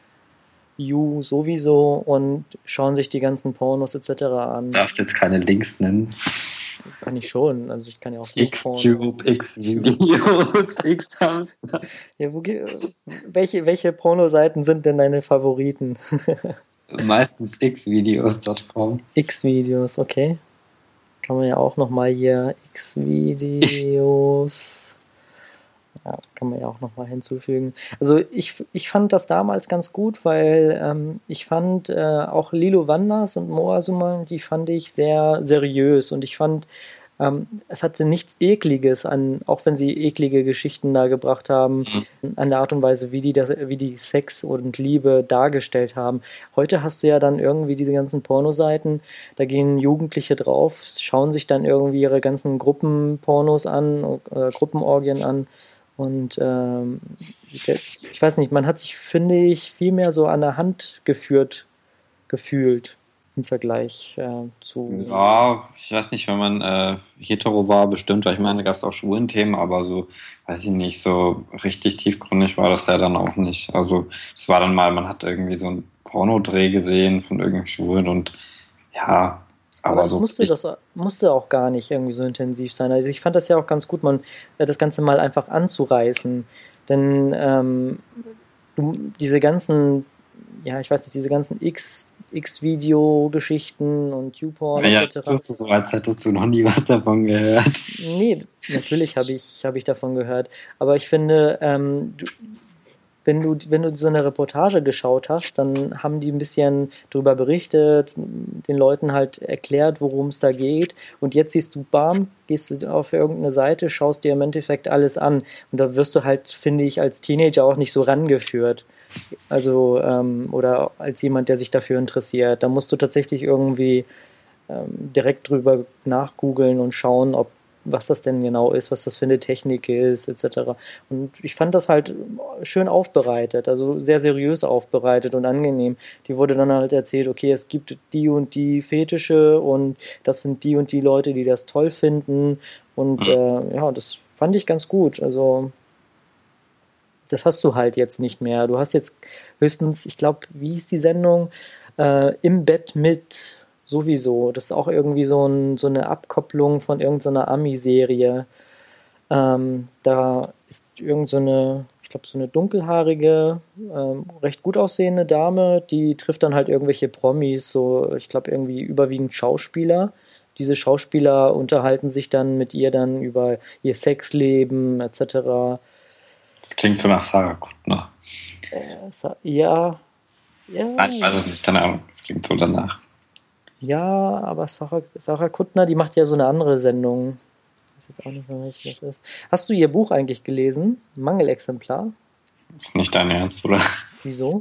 You sowieso und schauen sich die ganzen Pornos etc. an. Du darfst jetzt keine Links nennen. Kann ich schon, also ich kann ja auch Xtube, X-Videos, X-Hamster. Ja, welche Pornoseiten sind denn deine Favoriten? Meistens xvideos.com. X-Videos, okay. Kann man ja auch nochmal hier X-Videos. Ja, kann man ja auch nochmal hinzufügen. Also ich fand das damals ganz gut, weil ich fand auch Lilo Wanders und Moa Suman, die fand ich sehr seriös und ich fand, es hatte nichts Ekliges an, auch wenn sie eklige Geschichten da gebracht haben, an der Art und Weise, wie die Sex und Liebe dargestellt haben. Heute hast du ja dann irgendwie diese ganzen Pornoseiten, da gehen Jugendliche drauf, schauen sich dann irgendwie ihre ganzen Gruppenpornos an, Gruppenorgien an. Und ich weiß nicht, man hat sich, finde ich, viel mehr so an der Hand gefühlt im Vergleich zu... Ja, ich weiß nicht, wenn man hetero war, bestimmt, weil ich meine, da gab es auch schwulen Themen, aber so, weiß ich nicht, so richtig tiefgründig war das ja dann auch nicht. Also es war dann mal, man hat irgendwie so einen Pornodreh gesehen von irgendeinem Schwulen und ja, aber das musste auch gar nicht irgendwie so intensiv sein. Also ich fand das ja auch ganz gut, das Ganze mal einfach anzureißen. Denn diese ganzen, ja, ich weiß nicht, diese ganzen X-Video-Geschichten und YouPorn etc. Ja, jetzt tust du so, als hättest du noch nie was davon gehört. Nee, natürlich hab ich davon gehört. Aber ich finde, wenn du so eine Reportage geschaut hast, dann haben die ein bisschen darüber berichtet, den Leuten halt erklärt, worum es da geht. Und jetzt siehst du, bam, gehst du auf irgendeine Seite, schaust dir im Endeffekt alles an. Und da wirst du halt, finde ich, als Teenager auch nicht so rangeführt. Also, oder als jemand, der sich dafür interessiert. Da musst du tatsächlich irgendwie direkt drüber nachgoogeln und schauen, was das denn genau ist, was das für eine Technik ist, etc. Und ich fand das halt schön aufbereitet, also sehr seriös aufbereitet und angenehm. Die wurde dann halt erzählt, okay, es gibt die und die Fetische und das sind die und die Leute, die das toll finden. Und ja, das fand ich ganz gut. Also das hast du halt jetzt nicht mehr. Du hast jetzt höchstens, ich glaube, wie hieß die Sendung? Im Bett mit sowieso. Das ist auch irgendwie so eine Abkopplung von irgendeiner Ami-Serie. Da ist irgend so eine, ich glaube, so eine dunkelhaarige, recht gut aussehende Dame, die trifft dann halt irgendwelche Promis, so, ich glaube, irgendwie überwiegend Schauspieler. Diese Schauspieler unterhalten sich dann mit ihr dann über ihr Sexleben etc. Das klingt so nach Sarah Kuttner. Ja, Nein, ich weiß es nicht, keine Ahnung, das klingt so danach. ja, aber Sarah Kuttner, die macht ja so eine andere Sendung. Ich weiß jetzt auch nicht mehr, welche das ist. Hast du ihr Buch eigentlich gelesen? Mangelexemplar? Das ist nicht dein Ernst, oder? Wieso?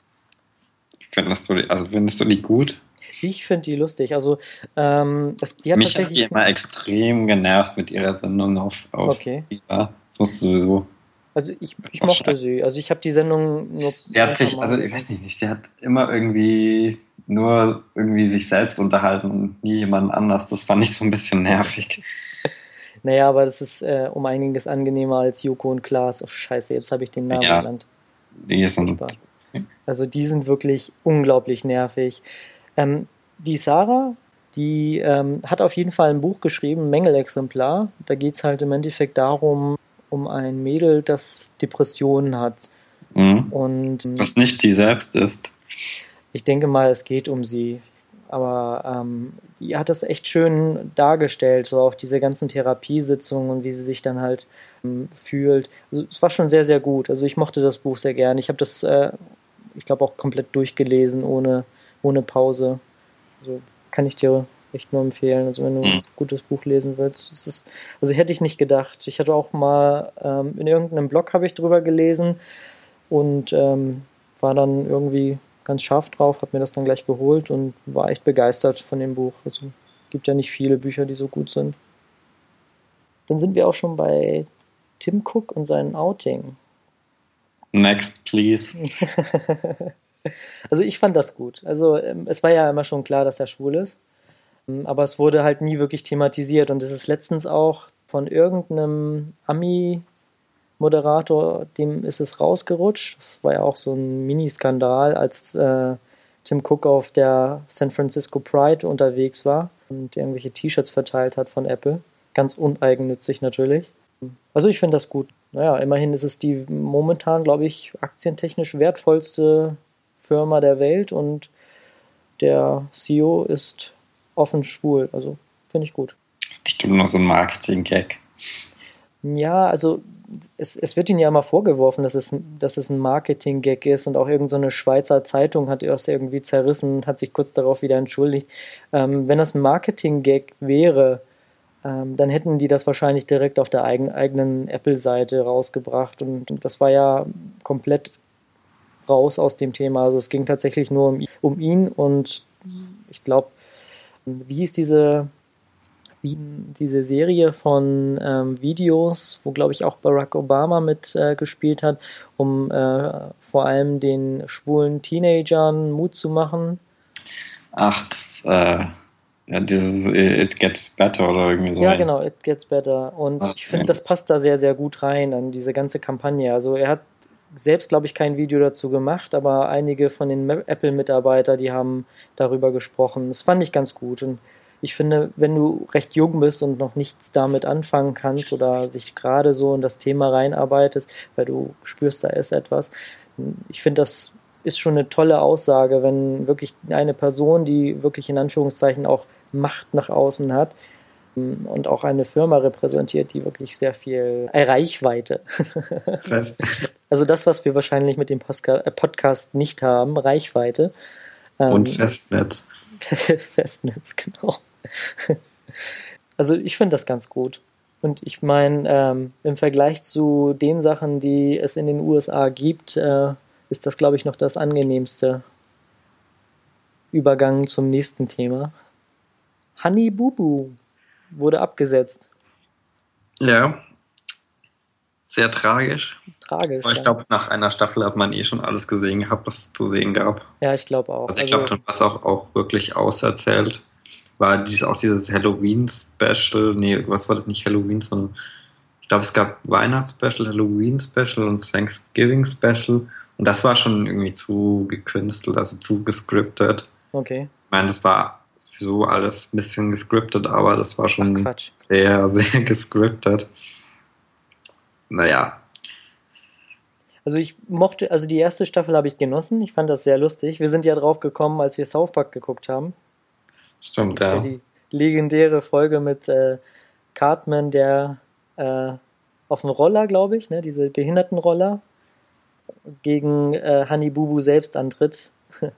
Findest du die gut? Ich finde die lustig. Also, die hat Mich hat die tatsächlich. immer extrem genervt mit ihrer Sendung auf Okay. Viva. Das musst du sowieso. Also, ich mochte sie. Also, ich habe die Sendung nur. Sie hat sich, also ich weiß nicht, sie hat immer irgendwie nur irgendwie sich selbst unterhalten und nie jemand anders. Das fand ich so ein bisschen nervig. Naja, aber das ist um einiges angenehmer als Joko und Klaas. Oh, scheiße, jetzt habe ich den Namen genannt. Die sind. Also, die sind wirklich unglaublich nervig. Die Sarah, die hat auf jeden Fall ein Buch geschrieben, Mängelexemplar. Da geht es halt im Endeffekt darum, um ein Mädel, das Depressionen hat. Mhm. Und was nicht sie selbst ist. Ich denke mal, es geht um sie. Aber die hat das echt schön dargestellt, so auch diese ganzen Therapiesitzungen und wie sie sich dann halt fühlt. Also es war schon sehr, sehr gut. Also ich mochte das Buch sehr gern. Ich habe das, ich glaube, auch komplett durchgelesen, ohne Pause. Also kann ich dir echt nur empfehlen. Also wenn du ein gutes Buch lesen willst. Also hätte ich nicht gedacht. Ich hatte auch mal in irgendeinem Blog habe ich drüber gelesen und war dann irgendwie ganz scharf drauf, habe mir das dann gleich geholt und war echt begeistert von dem Buch. Also gibt ja nicht viele Bücher, die so gut sind. Dann sind wir auch schon bei Tim Cook und seinem Outing. Next, please. Also ich fand das gut. Also es war ja immer schon klar, dass er schwul ist. Aber es wurde halt nie wirklich thematisiert. Und es ist letztens auch von irgendeinem Ami-Moderator, dem ist es rausgerutscht. Das war ja auch so ein Mini-Skandal, als Tim Cook auf der San Francisco Pride unterwegs war und irgendwelche T-Shirts verteilt hat von Apple. Ganz uneigennützig natürlich. Also ich finde das gut. Naja, immerhin ist es die momentan, glaube ich, aktientechnisch wertvollste Firma der Welt und der CEO ist offen schwul. Also finde ich gut. Bestimmt noch so ein Marketing-Gag. Ja, also es wird ihnen ja immer vorgeworfen, dass es ein Marketing-Gag ist und auch irgend so eine Schweizer Zeitung hat das irgendwie zerrissen und hat sich kurz darauf wieder entschuldigt. Wenn das ein Marketing-Gag wäre, dann hätten die das wahrscheinlich direkt auf der eigenen Apple-Seite rausgebracht und das war ja komplett raus aus dem Thema. Also es ging tatsächlich nur um ihn und ich glaube, wie hieß diese Serie von Videos, wo, glaube ich, auch Barack Obama mitgespielt hat, um vor allem den schwulen Teenagern Mut zu machen. Ach, ja, dieses It Gets Better oder irgendwie so. Ja, genau, It Gets Better. Und ich finde, das passt da sehr, sehr gut rein an diese ganze Kampagne. Also er hat selbst, glaube ich, kein Video dazu gemacht, aber einige von den Apple-Mitarbeitern, die haben darüber gesprochen. Das fand ich ganz gut. Und ich finde, wenn du recht jung bist und noch nichts damit anfangen kannst oder sich gerade so in das Thema reinarbeitest, weil du spürst, da ist etwas, ich finde, das ist schon eine tolle Aussage, wenn wirklich eine Person, die wirklich in Anführungszeichen auch Macht nach außen hat und auch eine Firma repräsentiert, die wirklich sehr viel Reichweite. Also das, was wir wahrscheinlich mit dem Podcast nicht haben, Reichweite. Und Festnetz. Festnetz, genau. Also ich finde das ganz gut. Und ich meine, im Vergleich zu den Sachen, die es in den USA gibt, ist das, glaube ich, noch das angenehmste Übergang zum nächsten Thema. Honey Boo Boo wurde abgesetzt. Ja. Sehr tragisch. Tragisch. Aber ich glaube, nach einer Staffel hat man schon alles gesehen gehabt, was es zu sehen gab. Ja, ich glaube auch. Also ich glaube, dann war es auch wirklich auserzählt. War auch dieses Halloween-Special, nee, was war das, nicht Halloween, sondern ich glaube, es gab Weihnachts-Special, Halloween-Special und Thanksgiving-Special und das war schon irgendwie zu gekünstelt, also zu gescriptet. Okay. Ich meine, das war sowieso alles ein bisschen gescriptet, aber das war schon Quatsch. sehr, sehr gescriptet. Naja. Also ich mochte, also die erste Staffel habe ich genossen. Ich fand das sehr lustig. Wir sind ja drauf gekommen, als wir South Park geguckt haben. Stimmt, Gibt's ja die legendäre Folge mit Cartman, der auf dem Roller, glaube ich, ne, diese Behindertenroller, gegen Honey Boo Boo selbst antritt.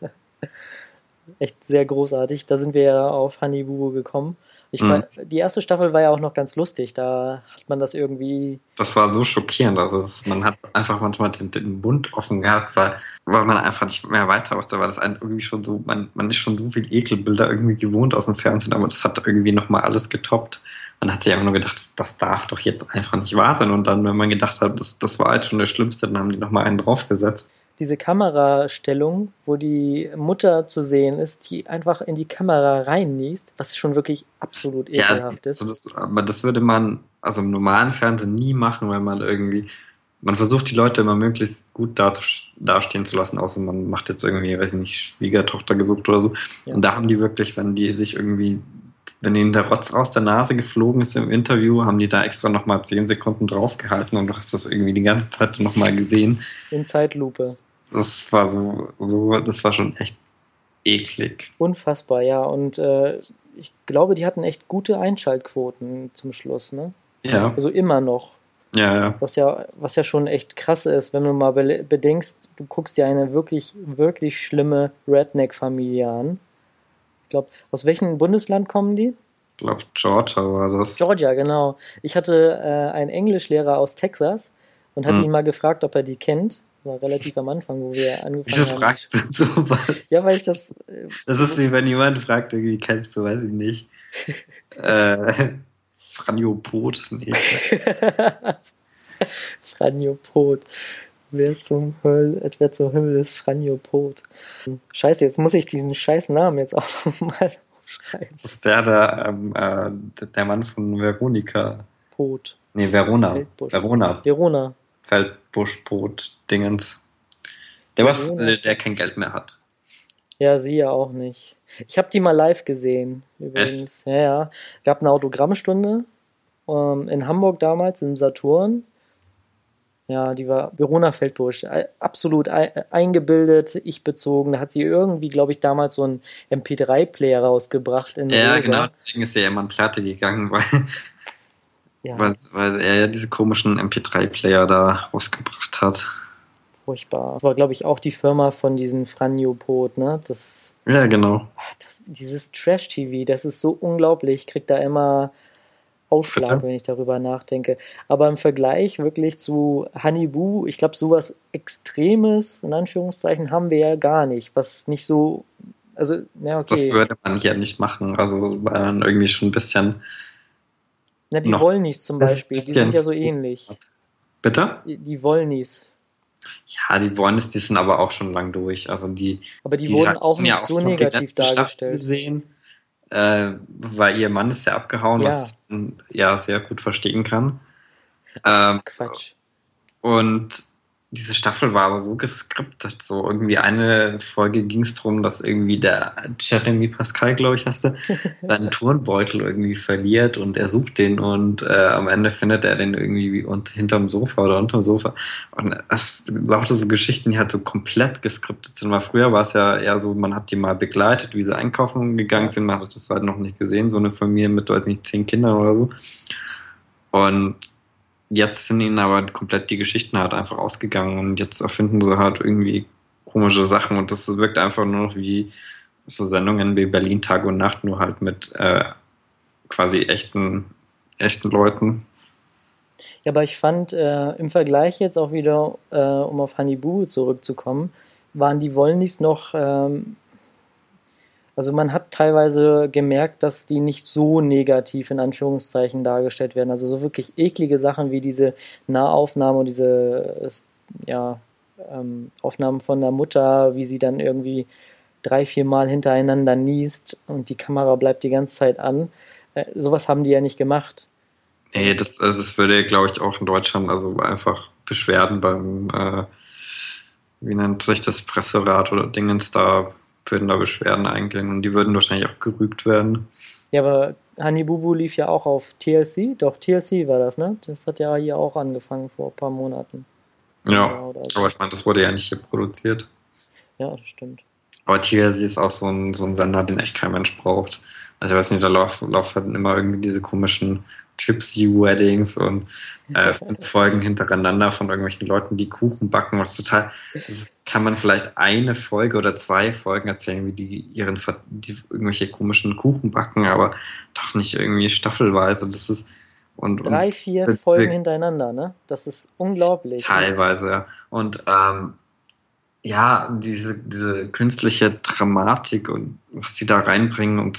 Echt sehr großartig. Da sind wir ja auf Honey Boo Boo gekommen. Die erste Staffel war ja auch noch ganz lustig. Da hat man das irgendwie. Das war so schockierend. Also man hat einfach manchmal den Mund offen gehabt, weil man einfach nicht mehr weiter wusste. Weil das irgendwie schon so, man ist schon so viel Ekelbilder irgendwie gewohnt aus dem Fernsehen, aber das hat irgendwie nochmal alles getoppt. Man hat sich einfach nur gedacht, das darf doch jetzt einfach nicht wahr sein. Und dann, wenn man gedacht hat, das war jetzt schon das Schlimmste, dann haben die nochmal einen draufgesetzt. Diese Kamerastellung, wo die Mutter zu sehen ist, die einfach in die Kamera reinniest, was schon wirklich absolut ekelhaft ist. Aber das würde man also im normalen Fernsehen nie machen, weil man versucht die Leute immer möglichst gut dastehen zu lassen, außer man macht jetzt irgendwie, weiß ich nicht, Schwiegertochter gesucht oder so. Ja. Und da haben die wirklich, wenn ihnen der Rotz aus der Nase geflogen ist im Interview, haben die da extra nochmal 10 Sekunden draufgehalten und du hast das irgendwie die ganze Zeit nochmal gesehen. In Zeitlupe. Das war das war schon echt eklig. Unfassbar, ja. Und ich glaube, die hatten echt gute Einschaltquoten zum Schluss, ne? Ja. Also immer noch. Ja. Was ja schon echt krass ist, wenn du mal bedenkst, du guckst dir eine wirklich, wirklich schlimme Redneck-Familie an. Ich glaube, aus welchem Bundesland kommen die? Ich glaube, Georgia war das. Georgia, genau. Ich hatte einen Englischlehrer aus Texas und hatte ihn mal gefragt, ob er die kennt. Das war relativ am Anfang, wo wir angefangen Wieso haben. Wieso fragst du sowas? Ja, weil ich das... das ist wie wenn jemand fragt, irgendwie kennst du, weiß ich nicht. Franjo Pot? Nee. Franjo Pot. Wer zum Himmel ist Franjo Pot? Scheiße, jetzt muss ich diesen scheiß Namen jetzt auch mal aufschreiben. Das ist der Mann von Veronika. Pot. Nee, Verona. Verona. Feldbusch-Pot-Dingens. Der kein Geld mehr hat. Ja, sie ja auch nicht. Ich habe die mal live gesehen, übrigens. Echt? Ja. Gab eine Autogrammstunde in Hamburg damals, im Saturn. Ja, die war Verona Feldbusch. Absolut eingebildet, ich-bezogen. Da hat sie irgendwie, glaube ich, damals so einen MP3-Player rausgebracht. Ja, genau. Deswegen ist ja immer in Platte gegangen, weil er ja diese komischen MP3-Player da rausgebracht hat. Furchtbar. Das war, glaube ich, auch die Firma von diesem Franjo Pot, ne? Ja, genau. Dieses Trash-TV, das ist so unglaublich. Ich krieg da immer Ausschlag, wenn ich darüber nachdenke. Aber im Vergleich wirklich zu Honey Boo, ich glaube, sowas Extremes, in Anführungszeichen, haben wir ja gar nicht. Was nicht so, also, ja, okay. Das würde man ja nicht machen, also weil man irgendwie schon ein bisschen... Na, die Wollnies zum Beispiel, die sind ja so ähnlich. Bitte? Die Wollnies. Ja, die Wollnies, die sind aber auch schon lang durch. Also aber die wurden auch nicht so negativ dargestellt. Gesehen, weil ihr Mann ist ja abgehauen, was man ja sehr gut verstehen kann. Quatsch. Und diese Staffel war aber so geskriptet. So irgendwie eine Folge ging es darum, dass irgendwie der Jeremy Pascal, glaube ich, heißt er, seinen Turnbeutel irgendwie verliert und er sucht den und am Ende findet er den irgendwie hinterm Sofa oder unterm Sofa. Und das lauter so Geschichten, die halt so komplett geskriptet sind. Weil früher war es ja eher so, man hat die mal begleitet, wie sie einkaufen gegangen sind. Man hat das halt noch nicht gesehen, so eine Familie mit, weiß nicht, 10 Kindern oder so. Und jetzt sind ihnen aber komplett die Geschichten halt einfach ausgegangen und jetzt erfinden sie halt irgendwie komische Sachen und das wirkt einfach nur noch wie so Sendungen wie Berlin Tag und Nacht, nur halt mit quasi echten Leuten. Ja, aber ich fand im Vergleich jetzt auch wieder, um auf Honey Boo zurückzukommen, waren die Wollnies noch... Also man hat teilweise gemerkt, dass die nicht so negativ in Anführungszeichen dargestellt werden. Also so wirklich eklige Sachen wie diese Nahaufnahme und diese Aufnahmen von der Mutter, wie sie dann irgendwie 3-4 Mal hintereinander niest und die Kamera bleibt die ganze Zeit an. Sowas haben die ja nicht gemacht. Nee, das würde, glaube ich, auch in Deutschland also einfach Beschwerden beim, wie nennt sich das, Presserat oder Dingens da würden da Beschwerden eingehen und die würden wahrscheinlich auch gerügt werden. Ja, aber Honey Boo Boo lief ja auch auf TLC. Doch, TLC war das, ne? Das hat ja hier auch angefangen vor ein paar Monaten. Ja, aber ich meine, das wurde ja nicht hier produziert. Ja, das stimmt. Aber TLC ist auch so ein Sender, den echt kein Mensch braucht. Also ich weiß nicht, da laufen immer irgendwie diese komischen Gypsy-Weddings und 5 Folgen hintereinander von irgendwelchen Leuten, die Kuchen backen, das kann man vielleicht eine Folge oder 2 Folgen erzählen, wie die irgendwelche komischen Kuchen backen, aber doch nicht irgendwie staffelweise. Das ist 3, 4 Folgen hintereinander, ne? Das ist unglaublich. Teilweise, ja. Und ja, diese künstliche Dramatik und was sie da reinbringen und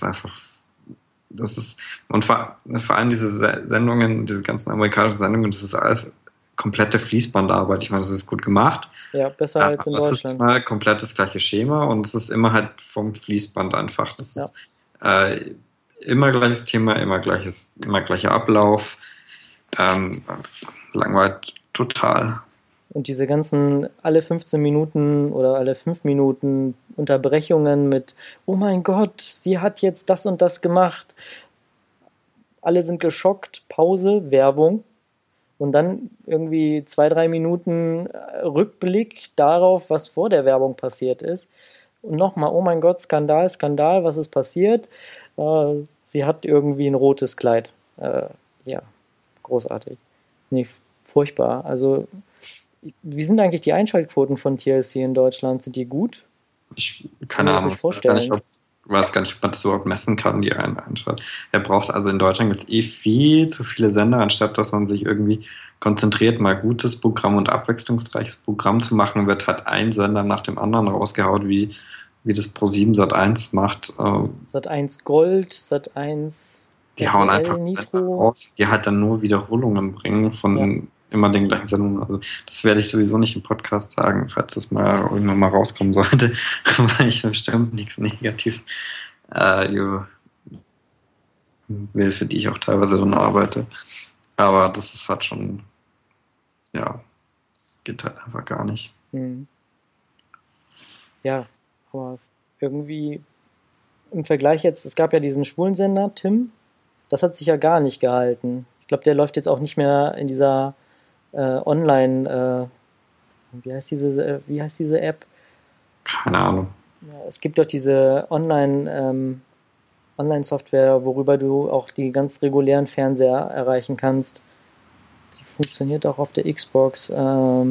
und vor allem diese Sendungen, diese ganzen amerikanischen Sendungen, das ist alles komplette Fließbandarbeit. Ich meine, das ist gut gemacht. Ja, besser als in Deutschland. Das ist immer komplett das gleiche Schema und es ist immer halt vom Fließband einfach. Das ist immer gleiches Thema, immer gleicher Ablauf. Langweilt total. Und diese ganzen alle 15 Minuten oder alle 5 Minuten Unterbrechungen mit, oh mein Gott, sie hat jetzt das und das gemacht. Alle sind geschockt, Pause, Werbung. Und dann irgendwie 2, 3 Minuten Rückblick darauf, was vor der Werbung passiert ist. Und nochmal, oh mein Gott, Skandal, Skandal, was ist passiert? Sie hat irgendwie ein rotes Kleid. Ja, großartig. Nee, furchtbar. Also, wie sind eigentlich die Einschaltquoten von TLC in Deutschland? Sind die gut? Keine Ahnung. Ich weiß gar nicht, ob man das überhaupt messen kann, die Einschaltquoten. Also in Deutschland gibt es viel zu viele Sender, anstatt dass man sich irgendwie konzentriert, mal gutes Programm und abwechslungsreiches Programm zu machen, wird halt ein Sender nach dem anderen rausgehauen, wie das Pro7 Sat.1 macht. Sat.1 Gold, Sat.1 die hauen einfach Sender raus, die halt dann nur Wiederholungen bringen von immer den gleichen Sendungen. Also das werde ich sowieso nicht im Podcast sagen, falls das mal irgendwann mal rauskommen sollte, weil ich bestimmt nichts Negatives will, für die ich auch teilweise dann arbeite. Aber das ist halt schon, ja, das geht halt einfach gar nicht. Ja, aber irgendwie im Vergleich jetzt, es gab ja diesen Schwulensender, Tim, das hat sich ja gar nicht gehalten. Ich glaube, der läuft jetzt auch nicht mehr in dieser Online, wie heißt diese App? Keine Ahnung. Ja, es gibt doch diese Online-Software, worüber du auch die ganz regulären Fernseher erreichen kannst. Die funktioniert auch auf der Xbox. Wie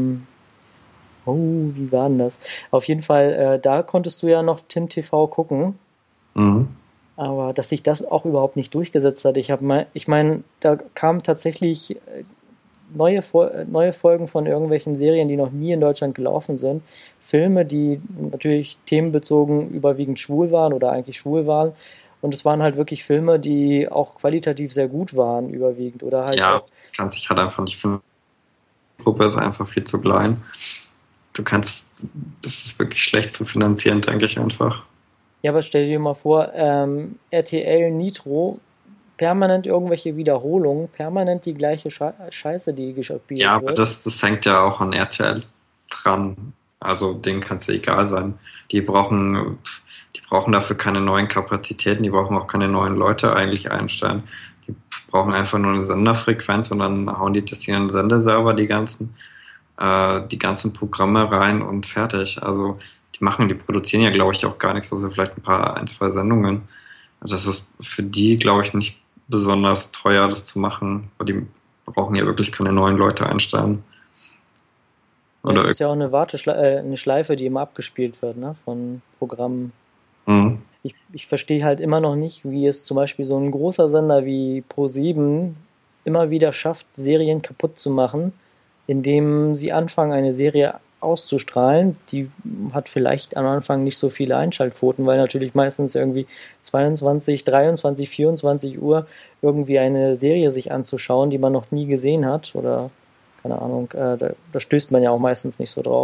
war denn das? Auf jeden Fall, da konntest du ja noch Tim TV gucken. Aber dass sich das auch überhaupt nicht durchgesetzt hat. Ich meine, da kamen tatsächlich neue Folgen von irgendwelchen Serien, die noch nie in Deutschland gelaufen sind. Filme, die natürlich themenbezogen überwiegend schwul waren oder eigentlich schwul waren. Und es waren halt wirklich Filme, die auch qualitativ sehr gut waren, überwiegend. Oder halt das kann sich halt einfach nicht finden. Die Gruppe ist einfach viel zu klein. Das ist wirklich schlecht zu finanzieren, denke ich einfach. Ja, aber stell dir mal vor, RTL Nitro, permanent irgendwelche Wiederholungen, permanent die gleiche Scheiße, die gespielt wird. Ja, aber das hängt ja auch an RTL dran. Also denen kann es ja egal sein. Die brauchen dafür keine neuen Kapazitäten, die brauchen auch keine neuen Leute eigentlich einstellen. Die brauchen einfach nur eine Senderfrequenz und dann hauen die das hier in den Sendeserver, die ganzen Programme rein und fertig. Also die produzieren ja, glaube ich, auch gar nichts, also vielleicht ein, 2 Sendungen. Das ist für die, glaube ich, nicht besonders teuer, das zu machen, weil die brauchen ja wirklich keine neuen Leute einstellen. Oder das ist ja auch eine Schleife, die immer abgespielt wird, ne, von Programmen. Ich verstehe halt immer noch nicht, wie es zum Beispiel so ein großer Sender wie Pro7 immer wieder schafft, Serien kaputt zu machen, indem sie anfangen, eine Serie auszustrahlen. Die hat vielleicht am Anfang nicht so viele Einschaltquoten, weil natürlich meistens irgendwie 22, 23, 24 Uhr irgendwie eine Serie sich anzuschauen, die man noch nie gesehen hat oder keine Ahnung, da stößt man ja auch meistens nicht so drauf.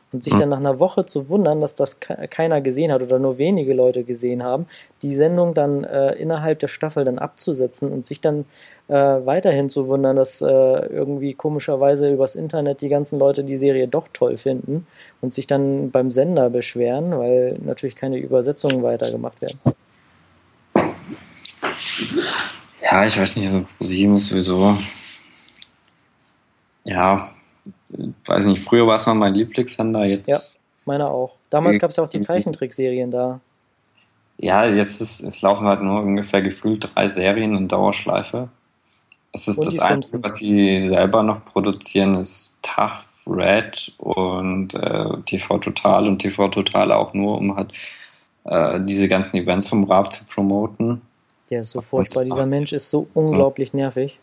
Und sich dann nach einer Woche zu wundern, dass das keiner gesehen hat oder nur wenige Leute gesehen haben, die Sendung dann innerhalb der Staffel dann abzusetzen und sich dann weiterhin zu wundern, dass irgendwie komischerweise übers Internet die ganzen Leute die Serie doch toll finden und sich dann beim Sender beschweren, weil natürlich keine Übersetzungen weitergemacht werden. Ja, ich weiß nicht, also ProSieben ist sowieso, ja, weiß nicht, früher war es mal mein Lieblingssender, jetzt... Ja, meiner auch. Damals gab es ja auch die Zeichentrickserien da. Ja, es laufen halt nur ungefähr gefühlt 3 Serien in Dauerschleife. Es ist das Einzige, was die selber noch produzieren, ist Tough, Red und TV Total und TV Total auch nur, um halt diese ganzen Events vom Raab zu promoten. Der ist so furchtbar. Dieser Mensch ist so unglaublich nervig.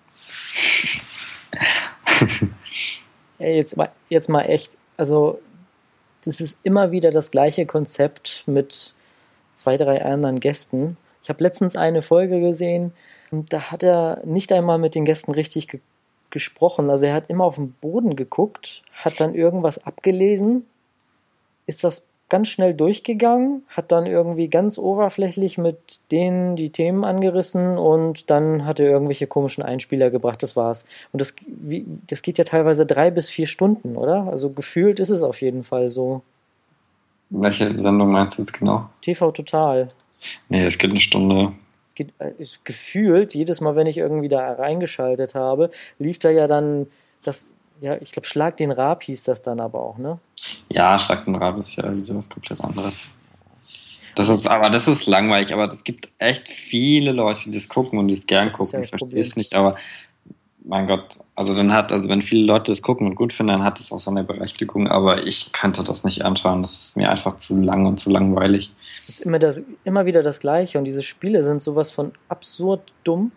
Ey, jetzt mal echt, also das ist immer wieder das gleiche Konzept mit 2, 3 anderen Gästen. Ich habe letztens eine Folge gesehen, und da hat er nicht einmal mit den Gästen richtig gesprochen. Also er hat immer auf den Boden geguckt, hat dann irgendwas abgelesen, ist das ganz schnell durchgegangen, hat dann irgendwie ganz oberflächlich mit denen die Themen angerissen und dann hat er irgendwelche komischen Einspieler gebracht, das war's. Und das geht ja teilweise 3 bis 4 Stunden, oder? Also gefühlt ist es auf jeden Fall so. Welche Sendung meinst du jetzt genau? TV Total. Nee, es geht eine Stunde. Es geht gefühlt, jedes Mal, wenn ich irgendwie da reingeschaltet habe, lief da ja dann das, ja, ich glaube, Schlag den Raab hieß das dann aber auch, ne? Ja, Schlag den Raab ist ja wieder was komplett anderes. Das ist langweilig, aber es gibt echt viele Leute, die das gucken und die es gern gucken. Ich verstehe es nicht, aber mein Gott, wenn viele Leute das gucken und gut finden, dann hat es auch so eine Berechtigung, aber ich könnte das nicht anschauen. Das ist mir einfach zu lang und zu langweilig. Es ist immer wieder das Gleiche und diese Spiele sind sowas von absurd dumm.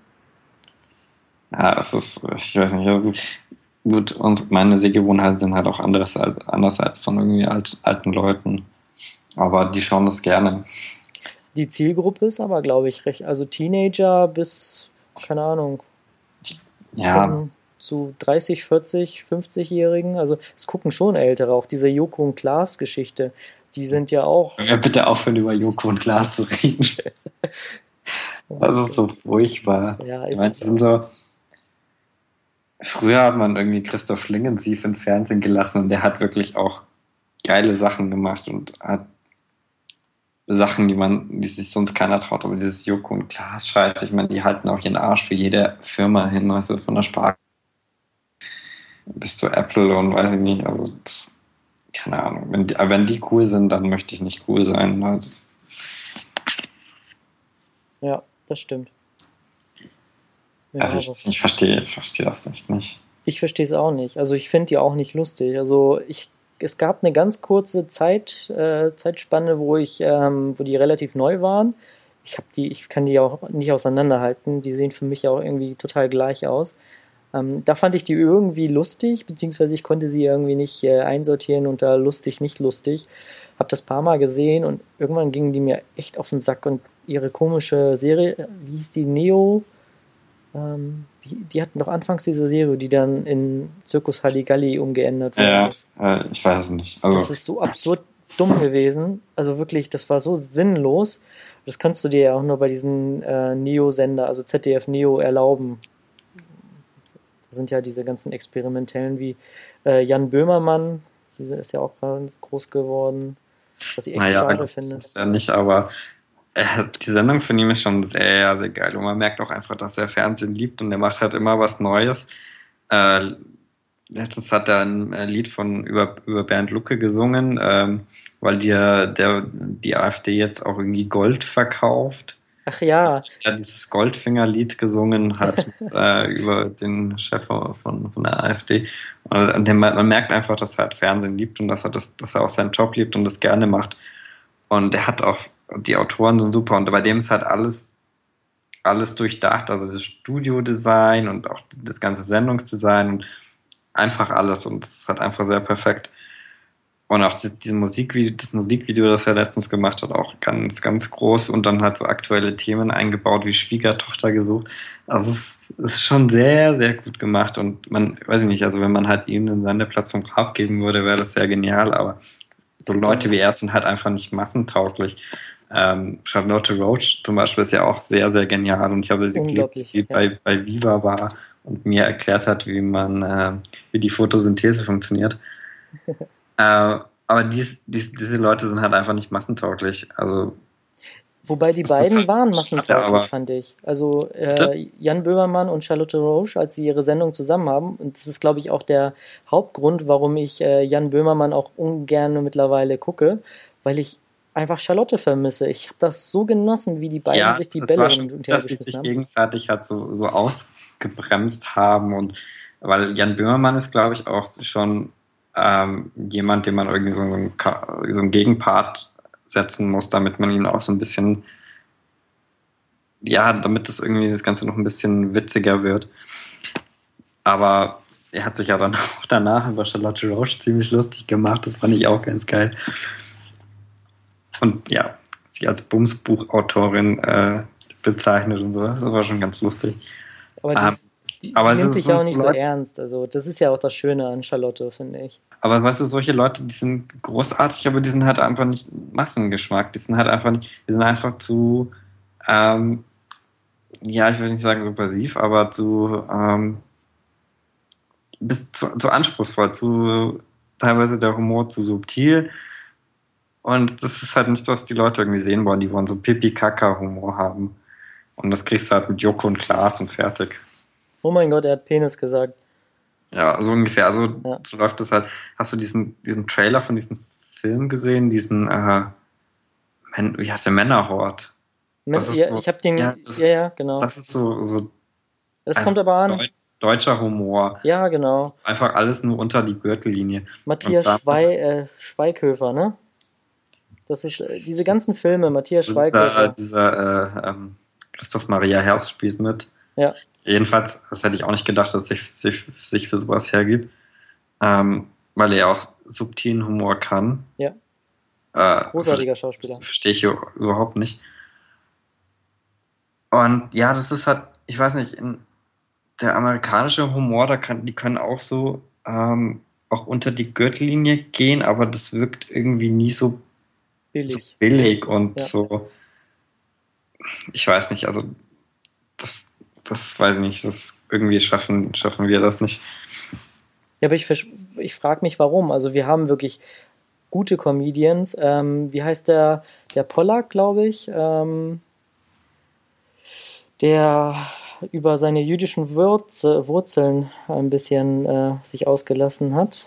Ja, ich weiß nicht, also gut, meine Sehgewohnheiten sind halt auch anders als von irgendwie alten Leuten, aber die schauen das gerne. Die Zielgruppe ist aber, glaube ich, recht, also Teenager bis, keine Ahnung, ja, zu 30, 40, 50-Jährigen, also es gucken schon Ältere, auch diese Joko und Klaas Geschichte, die sind ja auch... Ja, bitte aufhören, über Joko und Klaas zu reden. Das ist so furchtbar. Ja, ich meine, so, früher hat man irgendwie Christoph Schlingensief ins Fernsehen gelassen und der hat wirklich auch geile Sachen gemacht und hat Sachen, die sich sonst keiner traut, aber dieses Joko und Klaas Scheiße, ich meine, die halten auch ihren Arsch für jede Firma hin, also von der Sparkasse bis zu Apple und weiß ich nicht, also keine Ahnung, wenn die cool sind, dann möchte ich nicht cool sein. Also, ja, das stimmt. Ja, also ich verstehe das nicht. Ich verstehe es auch nicht. Also ich finde die auch nicht lustig. Also es gab eine ganz kurze Zeitspanne, wo die relativ neu waren. Ich kann die auch nicht auseinanderhalten. Die sehen für mich auch irgendwie total gleich aus. Da fand ich die irgendwie lustig, beziehungsweise ich konnte sie irgendwie nicht einsortieren unter lustig, nicht lustig. Hab das paar Mal gesehen und irgendwann gingen die mir echt auf den Sack und ihre komische Serie, wie hieß die, Neo? Die hatten doch anfangs diese Serie, die dann in Zirkus Halligalli umgeändert worden ist. Ich weiß es nicht. Also, das ist so absurd dumm gewesen. Also wirklich, das war so sinnlos. Das kannst du dir ja auch nur bei diesen Neo-Sender, also ZDF Neo, erlauben. Das sind ja diese ganzen Experimentellen wie Jan Böhmermann, dieser ist ja auch gerade groß geworden, was ich echt schade finde. Das ist ja nicht, aber die Sendung von ihm ist schon sehr, sehr geil und man merkt auch einfach, dass er Fernsehen liebt und er macht halt immer was Neues. Letztens hat er ein Lied über Bernd Lucke gesungen, weil die AfD jetzt auch irgendwie Gold verkauft. Ach ja. Ja, dieses Goldfinger-Lied gesungen hat über den Chef von der AfD. Und man merkt einfach, dass er halt Fernsehen liebt und dass er auch seinen Job liebt und das gerne macht. Und er hat auch, die Autoren sind super und bei dem ist halt alles durchdacht, also das Studiodesign und auch das ganze Sendungsdesign und einfach alles und es ist halt einfach sehr perfekt. Und auch das Musikvideo, das er letztens gemacht hat, auch ganz, ganz groß und dann halt so aktuelle Themen eingebaut, wie Schwiegertochter gesucht. Also es ist schon sehr, sehr gut gemacht und man, weiß ich nicht, also wenn man halt ihm einen Sendeplatz vom Grab geben würde, wäre das sehr genial, aber so Leute wie er sind halt einfach nicht massentauglich. Charlotte Roach zum Beispiel ist ja auch sehr, sehr genial und ich habe sie geliebt, dass sie bei Viva war und mir erklärt hat, wie die Photosynthese funktioniert. Aber diese Leute sind halt einfach nicht massentauglich. Also, wobei die beiden waren massentauglich, fand ich. Also Jan Böhmermann und Charlotte Roach, als sie ihre Sendung zusammen haben, und das ist, glaube ich, auch der Hauptgrund, warum ich Jan Böhmermann auch ungern mittlerweile gucke, weil ich einfach Charlotte vermisse. Ich habe das so genossen, wie die beiden sich die Bälle hin und her geschmissen haben. Dass sie sich gegenseitig halt so ausgebremst haben und weil Jan Böhmermann ist, glaube ich, auch schon jemand, dem man irgendwie so einen Gegenpart setzen muss, damit man ihn auch so ein bisschen, ja, damit das Ganze noch ein bisschen witziger wird. Aber er hat sich ja dann auch danach über Charlotte Roach ziemlich lustig gemacht, das fand ich auch ganz geil. Und ja, sie als Bumsbuchautorin bezeichnet und so, das war schon ganz lustig. Aber die nimmt sich ja auch nicht so ernst. Also das ist ja auch das Schöne an Charlotte, finde ich. Aber weißt du, solche Leute, die sind großartig, aber die sind halt einfach nicht Massengeschmack. Die sind halt einfach nicht, die sind einfach zu, ja, ich will nicht sagen subversiv, aber zu anspruchsvoll, teilweise der Humor zu subtil. Und das ist halt nicht, was die Leute irgendwie sehen wollen. Die wollen so Pipi-Kaka-Humor haben. Und das kriegst du halt mit Joko und Klaas und fertig. Oh mein Gott, er hat Penis gesagt. Ja, so ungefähr. Also so läuft das halt. Hast du diesen Trailer von diesem Film gesehen? Diesen, wie heißt der, Männerhort? Ich habe den, genau. Das ist so das kommt aber an. Deutscher Humor. Ja, genau. Einfach alles nur unter die Gürtellinie. Matthias Schweighöfer, ne? Das ist diese ganzen Filme, Matthias Schweighöfer. Dieser Christoph Maria Herbst spielt mit. Ja. Jedenfalls, das hätte ich auch nicht gedacht, dass sich für sowas hergibt. Weil er auch subtilen Humor kann. Ja. Großartiger Schauspieler. Verstehe ich überhaupt nicht. Und ja, das ist halt, ich weiß nicht, der amerikanische Humor, die können auch so auch unter die Gürtellinie gehen, aber das wirkt irgendwie nie so billig und so, ich weiß nicht, also das weiß ich nicht, irgendwie schaffen wir das nicht. Ja, aber ich frage mich, warum. Also wir haben wirklich gute Comedians. Wie heißt der Pollack, glaube ich, der über seine jüdischen Wurzeln ein bisschen sich ausgelassen hat.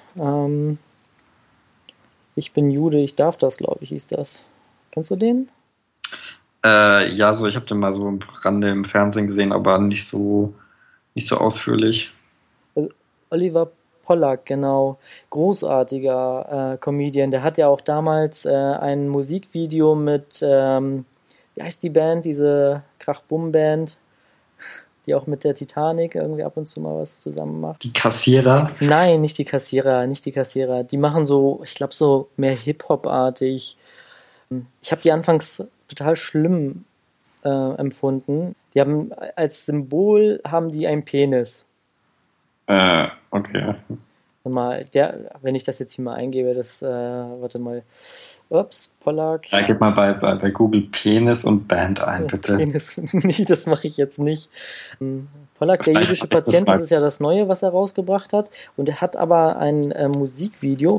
Ich bin Jude, ich darf das, glaube ich, hieß das. Kennst du den? Ja, so ich habe den mal so am Rande im Fernsehen gesehen, aber nicht so ausführlich. Oliver Pollack, genau. Großartiger Comedian. Der hat ja auch damals ein Musikvideo mit, wie heißt die Band, diese Krach-Bumm-Band, die auch mit der Titanic irgendwie ab und zu mal was zusammen macht. Die Kassierer? Nein, nicht die Kassierer. Die machen so, ich glaube, so mehr Hip-Hop-artig. Ich habe die anfangs total schlimm empfunden. Die haben als Symbol einen Penis. Okay. Mal, wenn ich das jetzt hier mal eingebe, warte mal. Ups, Pollack. Ja, gib mal bei Google Penis und Band ein, bitte. Penis, nee, das mache ich jetzt nicht. Pollack, der jüdische Patient, das ist ja das Neue, was er rausgebracht hat. Und er hat aber ein Musikvideo,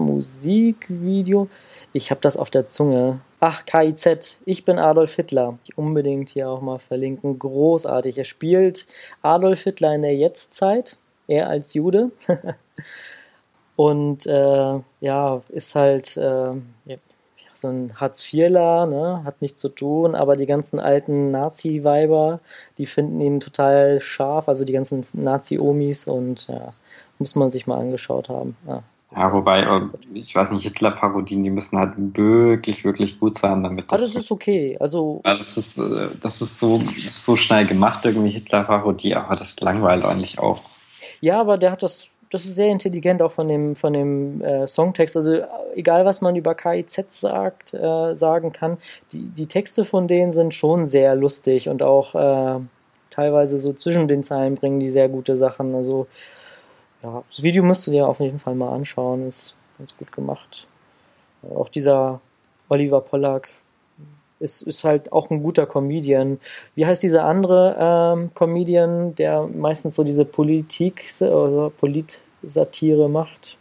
ich habe das auf der Zunge. Ach, KIZ, ich bin Adolf Hitler. Unbedingt hier auch mal verlinken. Großartig. Er spielt Adolf Hitler in der Jetztzeit, er als Jude. Und ist halt so ein Hartz-IVler, ne? Hat nichts zu tun, aber die ganzen alten Nazi-Weiber, die finden ihn total scharf, also die ganzen Nazi-Omis und ja, muss man sich mal angeschaut haben. Ja, wobei, ich weiß nicht, Hitler-Parodien, die müssen halt wirklich, wirklich gut sein, damit das ist okay. Also, das ist so schnell gemacht, irgendwie Hitler-Parodie, aber das langweilt eigentlich auch. Ja, aber der hat das ist sehr intelligent auch von dem Songtext. Also egal was man über KIZ sagen kann, die Texte von denen sind schon sehr lustig und auch teilweise so zwischen den Zeilen bringen die sehr gute Sachen. Also ja, das Video musst du dir auf jeden Fall mal anschauen, ist ganz gut gemacht. Auch dieser Oliver Pollack ist halt auch ein guter Comedian. Wie heißt dieser andere Comedian, der meistens so diese Politsatire macht?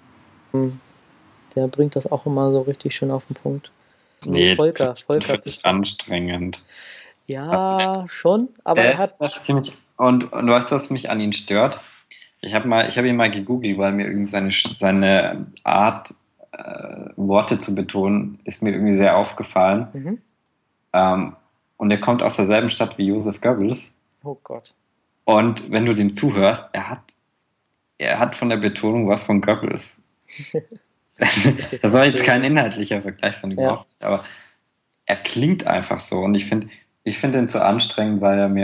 Der bringt das auch immer so richtig schön auf den Punkt. Nee, Volker ist anstrengend. Ja, schon, aber er hat... ziemlich, und weißt du, was mich an ihn stört? Ich habe ihn mal gegoogelt, weil mir irgendwie seine Art, Worte zu betonen, ist mir irgendwie sehr aufgefallen. Und er kommt aus derselben Stadt wie Joseph Goebbels. Oh Gott. Und wenn du dem zuhörst, er hat von der Betonung was von Goebbels. Das soll jetzt kein inhaltlicher Vergleich sein, überhaupt nicht, aber er klingt einfach so. Und ich finde ihn zu anstrengend, weil er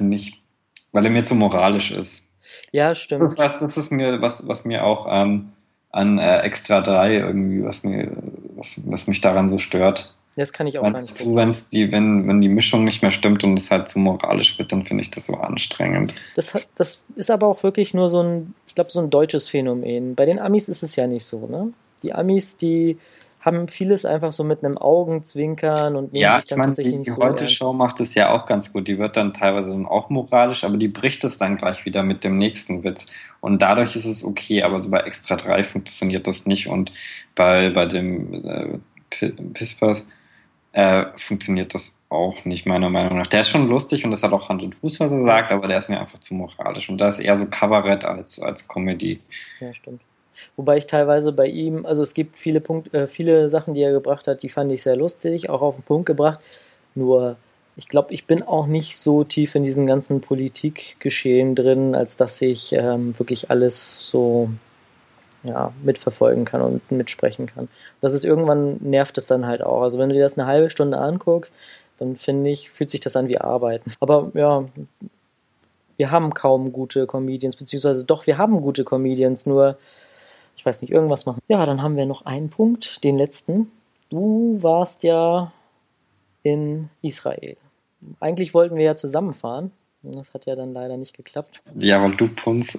mir zu moralisch ist. Ja, stimmt. Das ist mir was mir auch an Extra 3 irgendwie, was mich daran so stört. Das kann ich auch wenn die Mischung nicht mehr stimmt und es halt zu moralisch wird, dann finde ich das so anstrengend. Das ist aber auch wirklich nur so ein deutsches Phänomen. Bei den Amis ist es ja nicht so, ne? Die Amis, die haben vieles einfach so mit einem Augenzwinkern und nehmen sich dann tatsächlich nicht so ernst. Die Heute-Show macht es ja auch ganz gut. Die wird dann teilweise dann auch moralisch, aber die bricht es dann gleich wieder mit dem nächsten Witz. Und dadurch ist es okay, aber so bei Extra 3 funktioniert das nicht und bei dem Pispers funktioniert das auch nicht, meiner Meinung nach. Der ist schon lustig und das hat auch Hand und Fuß, was er sagt, aber der ist mir einfach zu moralisch. Und da ist eher so Kabarett als Comedy. Ja, stimmt. Wobei ich teilweise bei ihm, also es gibt viele Sachen, die er gebracht hat, die fand ich sehr lustig, auch auf den Punkt gebracht. Nur, ich glaube, ich bin auch nicht so tief in diesem ganzen Politikgeschehen drin, als dass ich wirklich alles so mitverfolgen kann und mitsprechen kann. Das ist irgendwann nervt es dann halt auch. Also wenn du dir das eine halbe Stunde anguckst, dann finde ich, fühlt sich das an wie Arbeiten. Aber ja, wir haben kaum gute Comedians, beziehungsweise doch, wir haben gute Comedians, nur ich weiß nicht, irgendwas machen. Ja, dann haben wir noch einen Punkt, den letzten. Du warst ja in Israel. Eigentlich wollten wir ja zusammenfahren. Das hat ja dann leider nicht geklappt. Ja, weil du Punz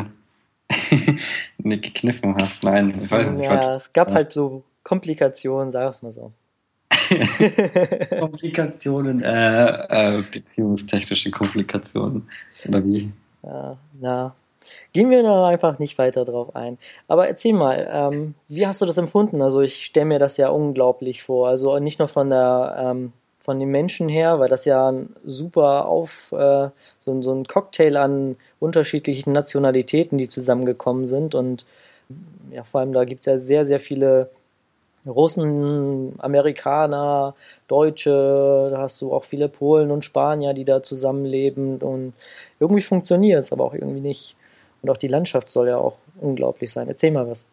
nicht gekniffen hast. Nein, ich weiß nicht. Ja, es gab halt so Komplikationen, sag es mal so. Komplikationen, beziehungstechnische Komplikationen. Oder wie? Ja. Gehen wir da einfach nicht weiter drauf ein. Aber erzähl mal, wie hast du das empfunden? Also ich stelle mir das ja unglaublich vor. Also nicht nur von den Menschen her, weil das ja ein super so ein Cocktail an unterschiedlichen Nationalitäten, die zusammengekommen sind. Und ja, vor allem da gibt es ja sehr, sehr viele Russen, Amerikaner, Deutsche, da hast du auch viele Polen und Spanier, die da zusammenleben. Und irgendwie funktioniert es, aber auch irgendwie nicht. Und auch die Landschaft soll ja auch unglaublich sein. Erzähl mal was.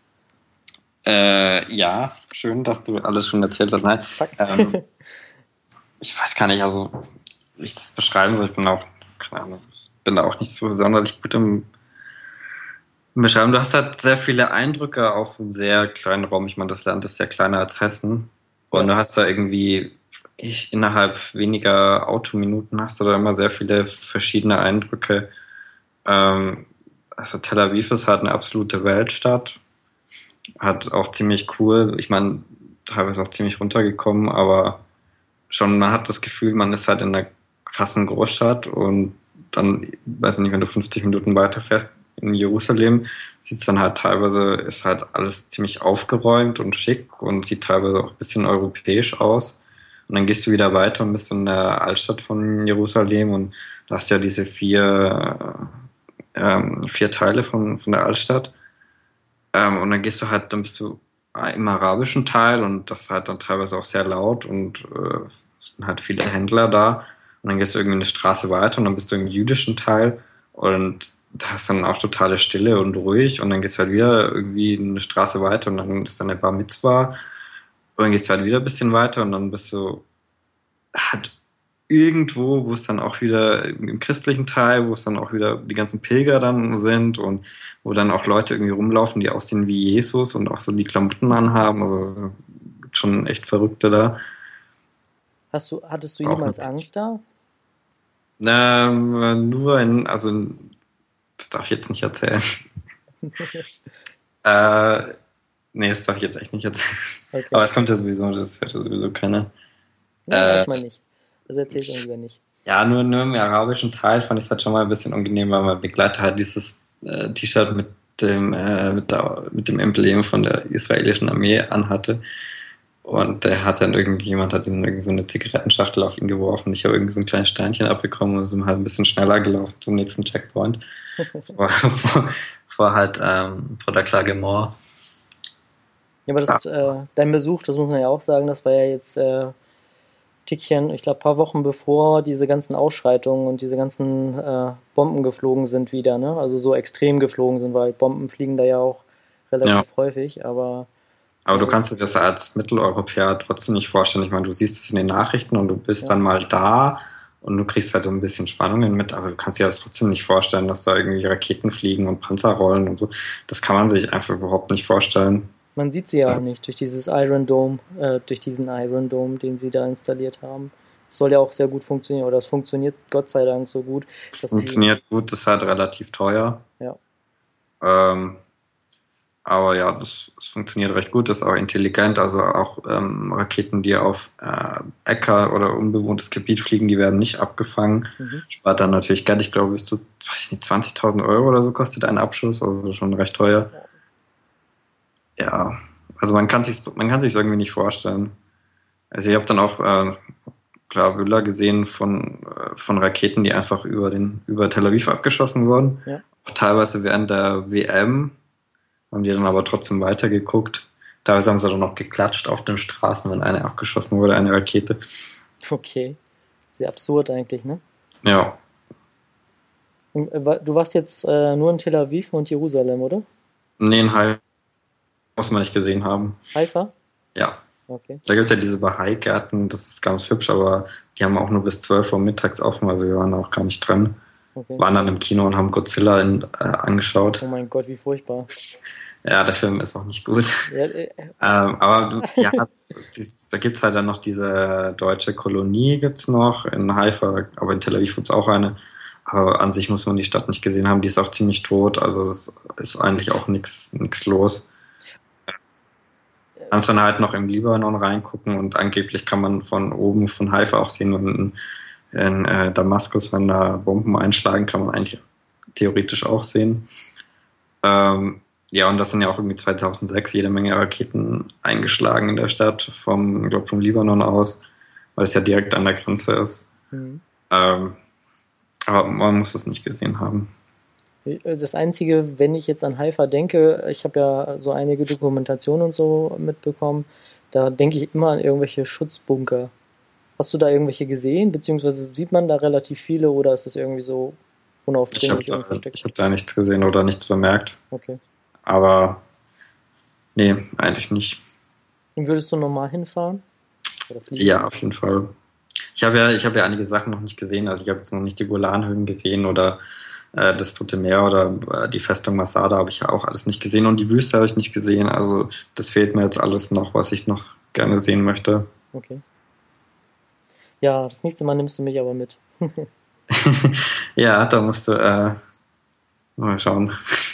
Ja, schön, dass du alles schon erzählt hast. Nein, ich weiß gar nicht, also wie ich das beschreiben soll. Ich bin auch, keine Ahnung, bin da auch nicht so sonderlich gut im Beschreiben. Du hast halt sehr viele Eindrücke auf einem sehr kleinen Raum. Ich meine, das Land ist ja kleiner als Hessen. Und du hast da irgendwie, innerhalb weniger Autominuten hast du da immer sehr viele verschiedene Eindrücke. Also Tel Aviv ist halt eine absolute Weltstadt. Hat auch ziemlich cool, ich meine, teilweise auch ziemlich runtergekommen, aber schon, man hat das Gefühl, man ist halt in einer krassen Großstadt und dann, weiß ich nicht, wenn du 50 Minuten weiterfährst in Jerusalem, sieht es dann halt teilweise, ist halt alles ziemlich aufgeräumt und schick und sieht teilweise auch ein bisschen europäisch aus. Und dann gehst du wieder weiter und bist in der Altstadt von Jerusalem und da hast ja diese vier Teile von der Altstadt. Und dann bist du im arabischen Teil und das ist halt dann teilweise auch sehr laut und es sind halt viele Händler da. Und dann gehst du irgendwie eine Straße weiter und dann bist du im jüdischen Teil und da ist dann auch totale Stille und ruhig und dann gehst du halt wieder irgendwie eine Straße weiter und dann ist dann eine Bar Mitzwa und dann gehst du halt wieder ein bisschen weiter und dann bist du halt irgendwo, wo es dann auch wieder im christlichen Teil, wo es dann auch wieder die ganzen Pilger dann sind und wo dann auch Leute irgendwie rumlaufen, die aussehen wie Jesus und auch so die Klamotten anhaben. Also schon echt Verrückte da. Hattest du jemals Angst da? Also das darf ich jetzt nicht erzählen. Nee, das darf ich jetzt echt nicht erzählen. Okay. Aber es kommt ja sowieso, das ist ja sowieso keiner. Ja, erstmal nicht. Das erzählst du lieber nicht. Ja, nur im arabischen Teil fand ich es halt schon mal ein bisschen unangenehm, weil mein Begleiter halt dieses T-Shirt mit dem Emblem von der israelischen Armee anhatte. Und der hat dann irgendjemand hat ihm irgendwie so eine Zigarettenschachtel auf ihn geworfen. Ich habe irgendwie so ein kleines Steinchen abbekommen und sind halt ein bisschen schneller gelaufen zum nächsten Checkpoint. vor der Klagemore. Ja, aber dein Besuch, das muss man ja auch sagen, das war ja jetzt Tickchen, ich glaube, ein paar Wochen bevor diese ganzen Ausschreitungen und diese ganzen Bomben geflogen sind wieder, ne? Also so extrem geflogen sind, weil Bomben fliegen da ja auch relativ häufig, aber du kannst dir das als Mitteleuropäer trotzdem nicht vorstellen. Ich meine, du siehst es in den Nachrichten und du bist dann mal da und du kriegst halt so ein bisschen Spannungen mit, aber du kannst dir das trotzdem nicht vorstellen, dass da irgendwie Raketen fliegen und Panzer rollen und so. Das kann man sich einfach überhaupt nicht vorstellen. Man sieht sie ja auch nicht durch diesen Iron Dome, den sie da installiert haben. Das soll ja auch sehr gut funktionieren, oder es funktioniert Gott sei Dank so gut. Es funktioniert gut, das ist halt relativ teuer. Ja. Aber ja, das funktioniert recht gut, das ist auch intelligent, also auch Raketen, die auf Äcker oder unbewohntes Gebiet fliegen, die werden nicht abgefangen. Spart dann natürlich Geld, ich glaube, bis zu 20.000 Euro oder so kostet ein Abschuss, also schon recht teuer. Ja, also man kann sich irgendwie nicht vorstellen. Also ich habe dann auch Bilder gesehen von Raketen, die einfach über Tel Aviv abgeschossen wurden. Ja. Auch teilweise während der WM haben die dann aber trotzdem weitergeguckt. Teilweise haben sie dann noch geklatscht auf den Straßen, wenn eine abgeschossen wurde, eine Rakete. Okay. Sehr absurd eigentlich, ne? Ja. Und, du warst jetzt nur in Tel Aviv und Jerusalem, oder? Nee, in Haifa muss man nicht gesehen haben. Haifa? Ja. Okay. Da gibt es ja diese Bahai-Gärten, das ist ganz hübsch, aber die haben auch nur bis 12 Uhr mittags offen, also wir waren auch gar nicht drin. Okay. Waren dann im Kino und haben Godzilla angeschaut. Oh mein Gott, wie furchtbar. Ja, der Film ist auch nicht gut. Ja, aber ja, da gibt es halt dann noch diese deutsche Kolonie gibt's noch in Haifa, aber in Tel Aviv gibt es auch eine. Aber an sich muss man die Stadt nicht gesehen haben, die ist auch ziemlich tot, also es ist eigentlich auch nichts los. Kannst dann halt noch im Libanon reingucken und angeblich kann man von oben von Haifa auch sehen und in Damaskus, wenn da Bomben einschlagen, kann man eigentlich theoretisch auch sehen. Ja, und das sind ja auch irgendwie 2006 jede Menge Raketen eingeschlagen in der Stadt vom Libanon aus, weil es ja direkt an der Grenze ist. Aber man muss es nicht gesehen haben. Das Einzige, wenn ich jetzt an Haifa denke, ich habe ja so einige Dokumentationen und so mitbekommen, da denke ich immer an irgendwelche Schutzbunker. Hast du da irgendwelche gesehen, beziehungsweise sieht man da relativ viele oder ist es irgendwie so unaufdringlich und versteckt? Ich habe da nichts gesehen oder nichts bemerkt. Okay. Aber nee, eigentlich nicht. Und würdest du normal hinfahren? Ja, auf jeden Fall. Ich habe ja einige Sachen noch nicht gesehen, also ich habe jetzt noch nicht die Golanhöhen gesehen oder das Tote Meer oder die Festung Masada habe ich ja auch alles nicht gesehen und die Wüste habe ich nicht gesehen, also das fehlt mir jetzt alles noch, was ich noch gerne sehen möchte. Okay. Ja, das nächste Mal nimmst du mich aber mit. Ja, da musst du mal schauen.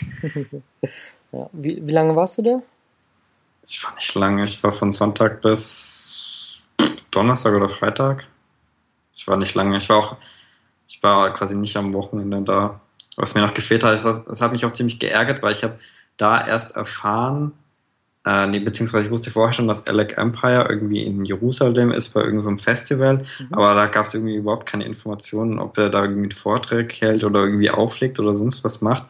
Ja. Wie lange warst du da? Ich war nicht lange, ich war von Sonntag bis Donnerstag oder Freitag. Ich war nicht lange, ich war quasi nicht am Wochenende da. Was mir noch gefehlt hat, das hat mich auch ziemlich geärgert, weil ich habe da erst erfahren, beziehungsweise ich wusste vorher schon, dass Alec Empire irgendwie in Jerusalem ist bei irgendeinem Festival, aber da gab es irgendwie überhaupt keine Informationen, ob er da irgendwie einen Vortrag hält oder irgendwie auflegt oder sonst was macht.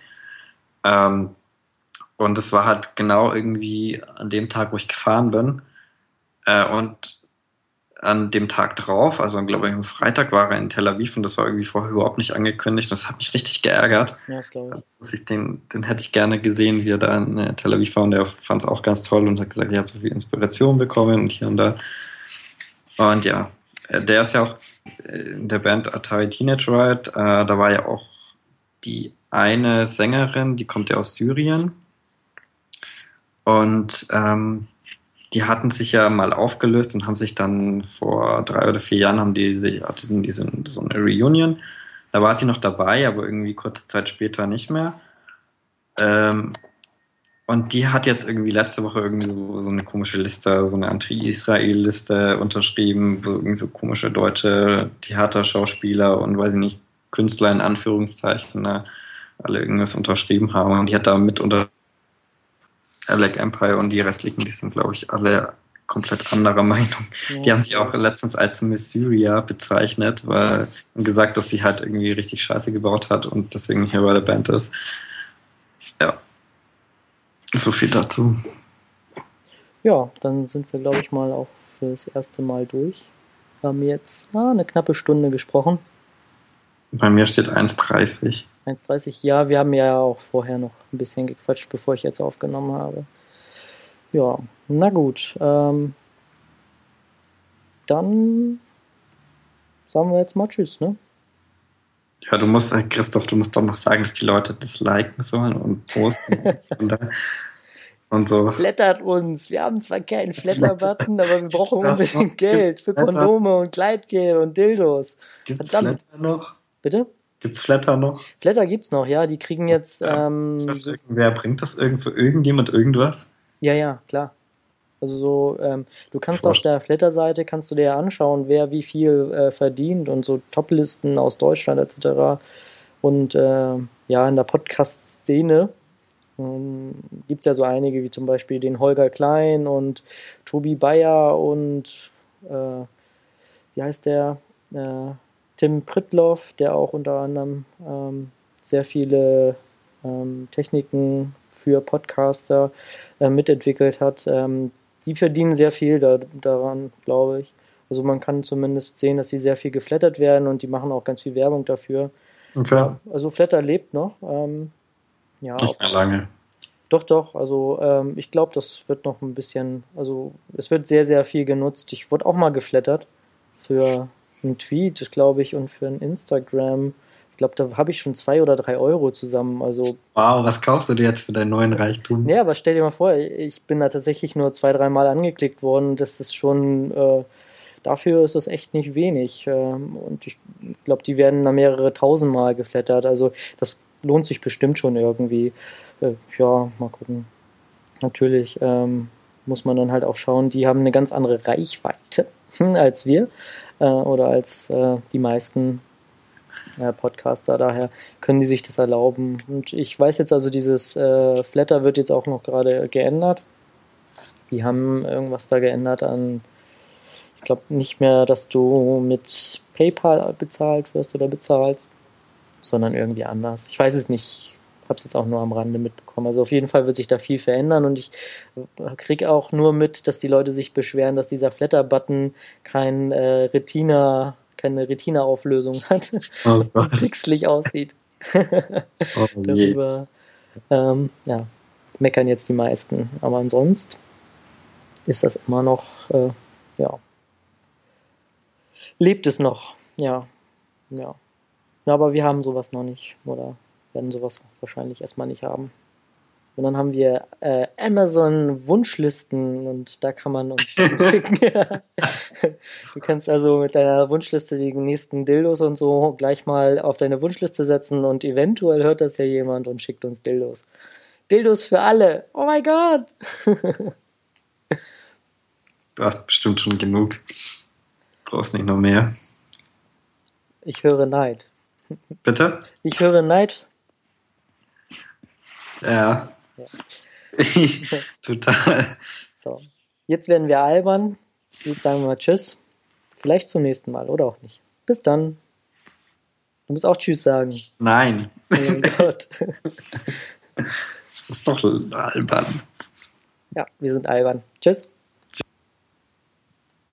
Und es war halt genau irgendwie an dem Tag, wo ich gefahren bin. Und an dem Tag drauf, also glaube ich am Freitag, war er in Tel Aviv und das war irgendwie vorher überhaupt nicht angekündigt. Das hat mich richtig geärgert. Ja, das glaube ich. Den hätte ich gerne gesehen, wie er da in Tel Aviv war und der fand es auch ganz toll und hat gesagt, er hat so viel Inspiration bekommen und hier und da. Und ja, der ist ja auch, in der Band Atari Teenage Riot, da war ja auch die eine Sängerin, die kommt ja aus Syrien. Und die hatten sich ja mal aufgelöst und haben sich dann vor 3 oder 4 Jahren hatten die so eine Reunion. Da war sie noch dabei, aber irgendwie kurze Zeit später nicht mehr. Und die hat jetzt irgendwie letzte Woche irgendwie so eine komische Liste, so eine Anti-Israel-Liste unterschrieben, wo irgendwie so komische deutsche Theaterschauspieler und weiß ich nicht, Künstler in Anführungszeichen, ne, alle irgendwas unterschrieben haben. Und die hat da mit unter Alec Empire und die restlichen, die sind, glaube ich, alle komplett anderer Meinung. Ja. Die haben sich auch letztens als Miss Syria bezeichnet, und gesagt, dass sie halt irgendwie richtig Scheiße gebaut hat und deswegen hier bei der Band ist. Ja. So viel dazu. Ja, dann sind wir, glaube ich, mal auch für das erste Mal durch. Wir haben jetzt eine knappe Stunde gesprochen. Bei mir steht 1,30. 1,30, ja, wir haben ja auch vorher noch ein bisschen gequatscht, bevor ich jetzt aufgenommen habe. Ja, na gut. Dann sagen wir jetzt mal Tschüss, ne? Ja, Christoph, du musst doch noch sagen, dass die Leute das liken sollen und posten und so. Flattert uns. Wir haben zwar keinen Flatter-Button, aber wir brauchen unbedingt Geld für Kondome und Gleitgel und Dildos. Gibt's Verdammt. Flatter noch? Bitte? Gibt's Flatter noch? Flatter gibt's noch, ja. Die kriegen jetzt... Wer bringt das für irgendjemand irgendwas? Ja, klar. Also so, du kannst auf der Flatter-Seite, kannst du dir anschauen, wer wie viel verdient und so Toplisten aus Deutschland etc. Und in der Podcast-Szene gibt es ja so einige, wie zum Beispiel den Holger Klein und Tobi Bayer und wie heißt der? Tim Prittloff, der auch unter anderem sehr viele Techniken für Podcaster mitentwickelt hat. Die verdienen sehr viel daran, glaube ich. Also man kann zumindest sehen, dass sie sehr viel geflattert werden und die machen auch ganz viel Werbung dafür. Okay. Ja, also Flatter lebt noch. Nicht mehr lange. Doch. Also ich glaube, das wird noch ein bisschen, also es wird sehr, sehr viel genutzt. Ich wurde auch mal geflattert für einen Tweet, glaube ich, und für ein Instagram. Ich glaube, da habe ich schon 2 oder 3 Euro zusammen. Also, wow, was kaufst du dir jetzt für deinen neuen Reichtum? Ja, aber stell dir mal vor, ich bin da tatsächlich nur 2, 3 Mal angeklickt worden. Das ist schon, dafür ist das echt nicht wenig. Und ich glaube, die werden da mehrere tausend Mal geflattert. Also das lohnt sich bestimmt schon irgendwie. Ja, mal gucken. Natürlich muss man dann halt auch schauen, die haben eine ganz andere Reichweite als wir oder als die meisten Podcaster, daher können die sich das erlauben. Und ich weiß jetzt also, dieses Flatter wird jetzt auch noch gerade geändert. Die haben irgendwas da geändert an, ich glaube nicht mehr, dass du mit PayPal bezahlt wirst oder bezahlst, sondern irgendwie anders. Ich weiß es nicht, habe es jetzt auch nur am Rande mitbekommen. Also auf jeden Fall wird sich da viel verändern und ich kriege auch nur mit, dass die Leute sich beschweren, dass dieser Flatter-Button keine Retina-Auflösung hat und pixelig aussieht. Darüber meckern jetzt die meisten. Aber ansonsten ist das immer noch, lebt es noch. Ja. Aber wir haben sowas noch nicht oder werden sowas wahrscheinlich erstmal nicht haben. Und dann haben wir Amazon-Wunschlisten und da kann man uns schicken. Du kannst also mit deiner Wunschliste die nächsten Dildos und so gleich mal auf deine Wunschliste setzen und eventuell hört das ja jemand und schickt uns Dildos. Dildos für alle! Oh mein Gott! Du hast bestimmt schon genug. Brauchst nicht noch mehr. Ich höre Neid. Bitte? Ich höre Neid. Ja. Total. So, jetzt werden wir albern. Jetzt sagen wir mal Tschüss. Vielleicht zum nächsten Mal oder auch nicht. Bis dann. Du musst auch Tschüss sagen. Nein. Oh mein Gott. Das ist doch albern. Ja, wir sind albern. Tschüss.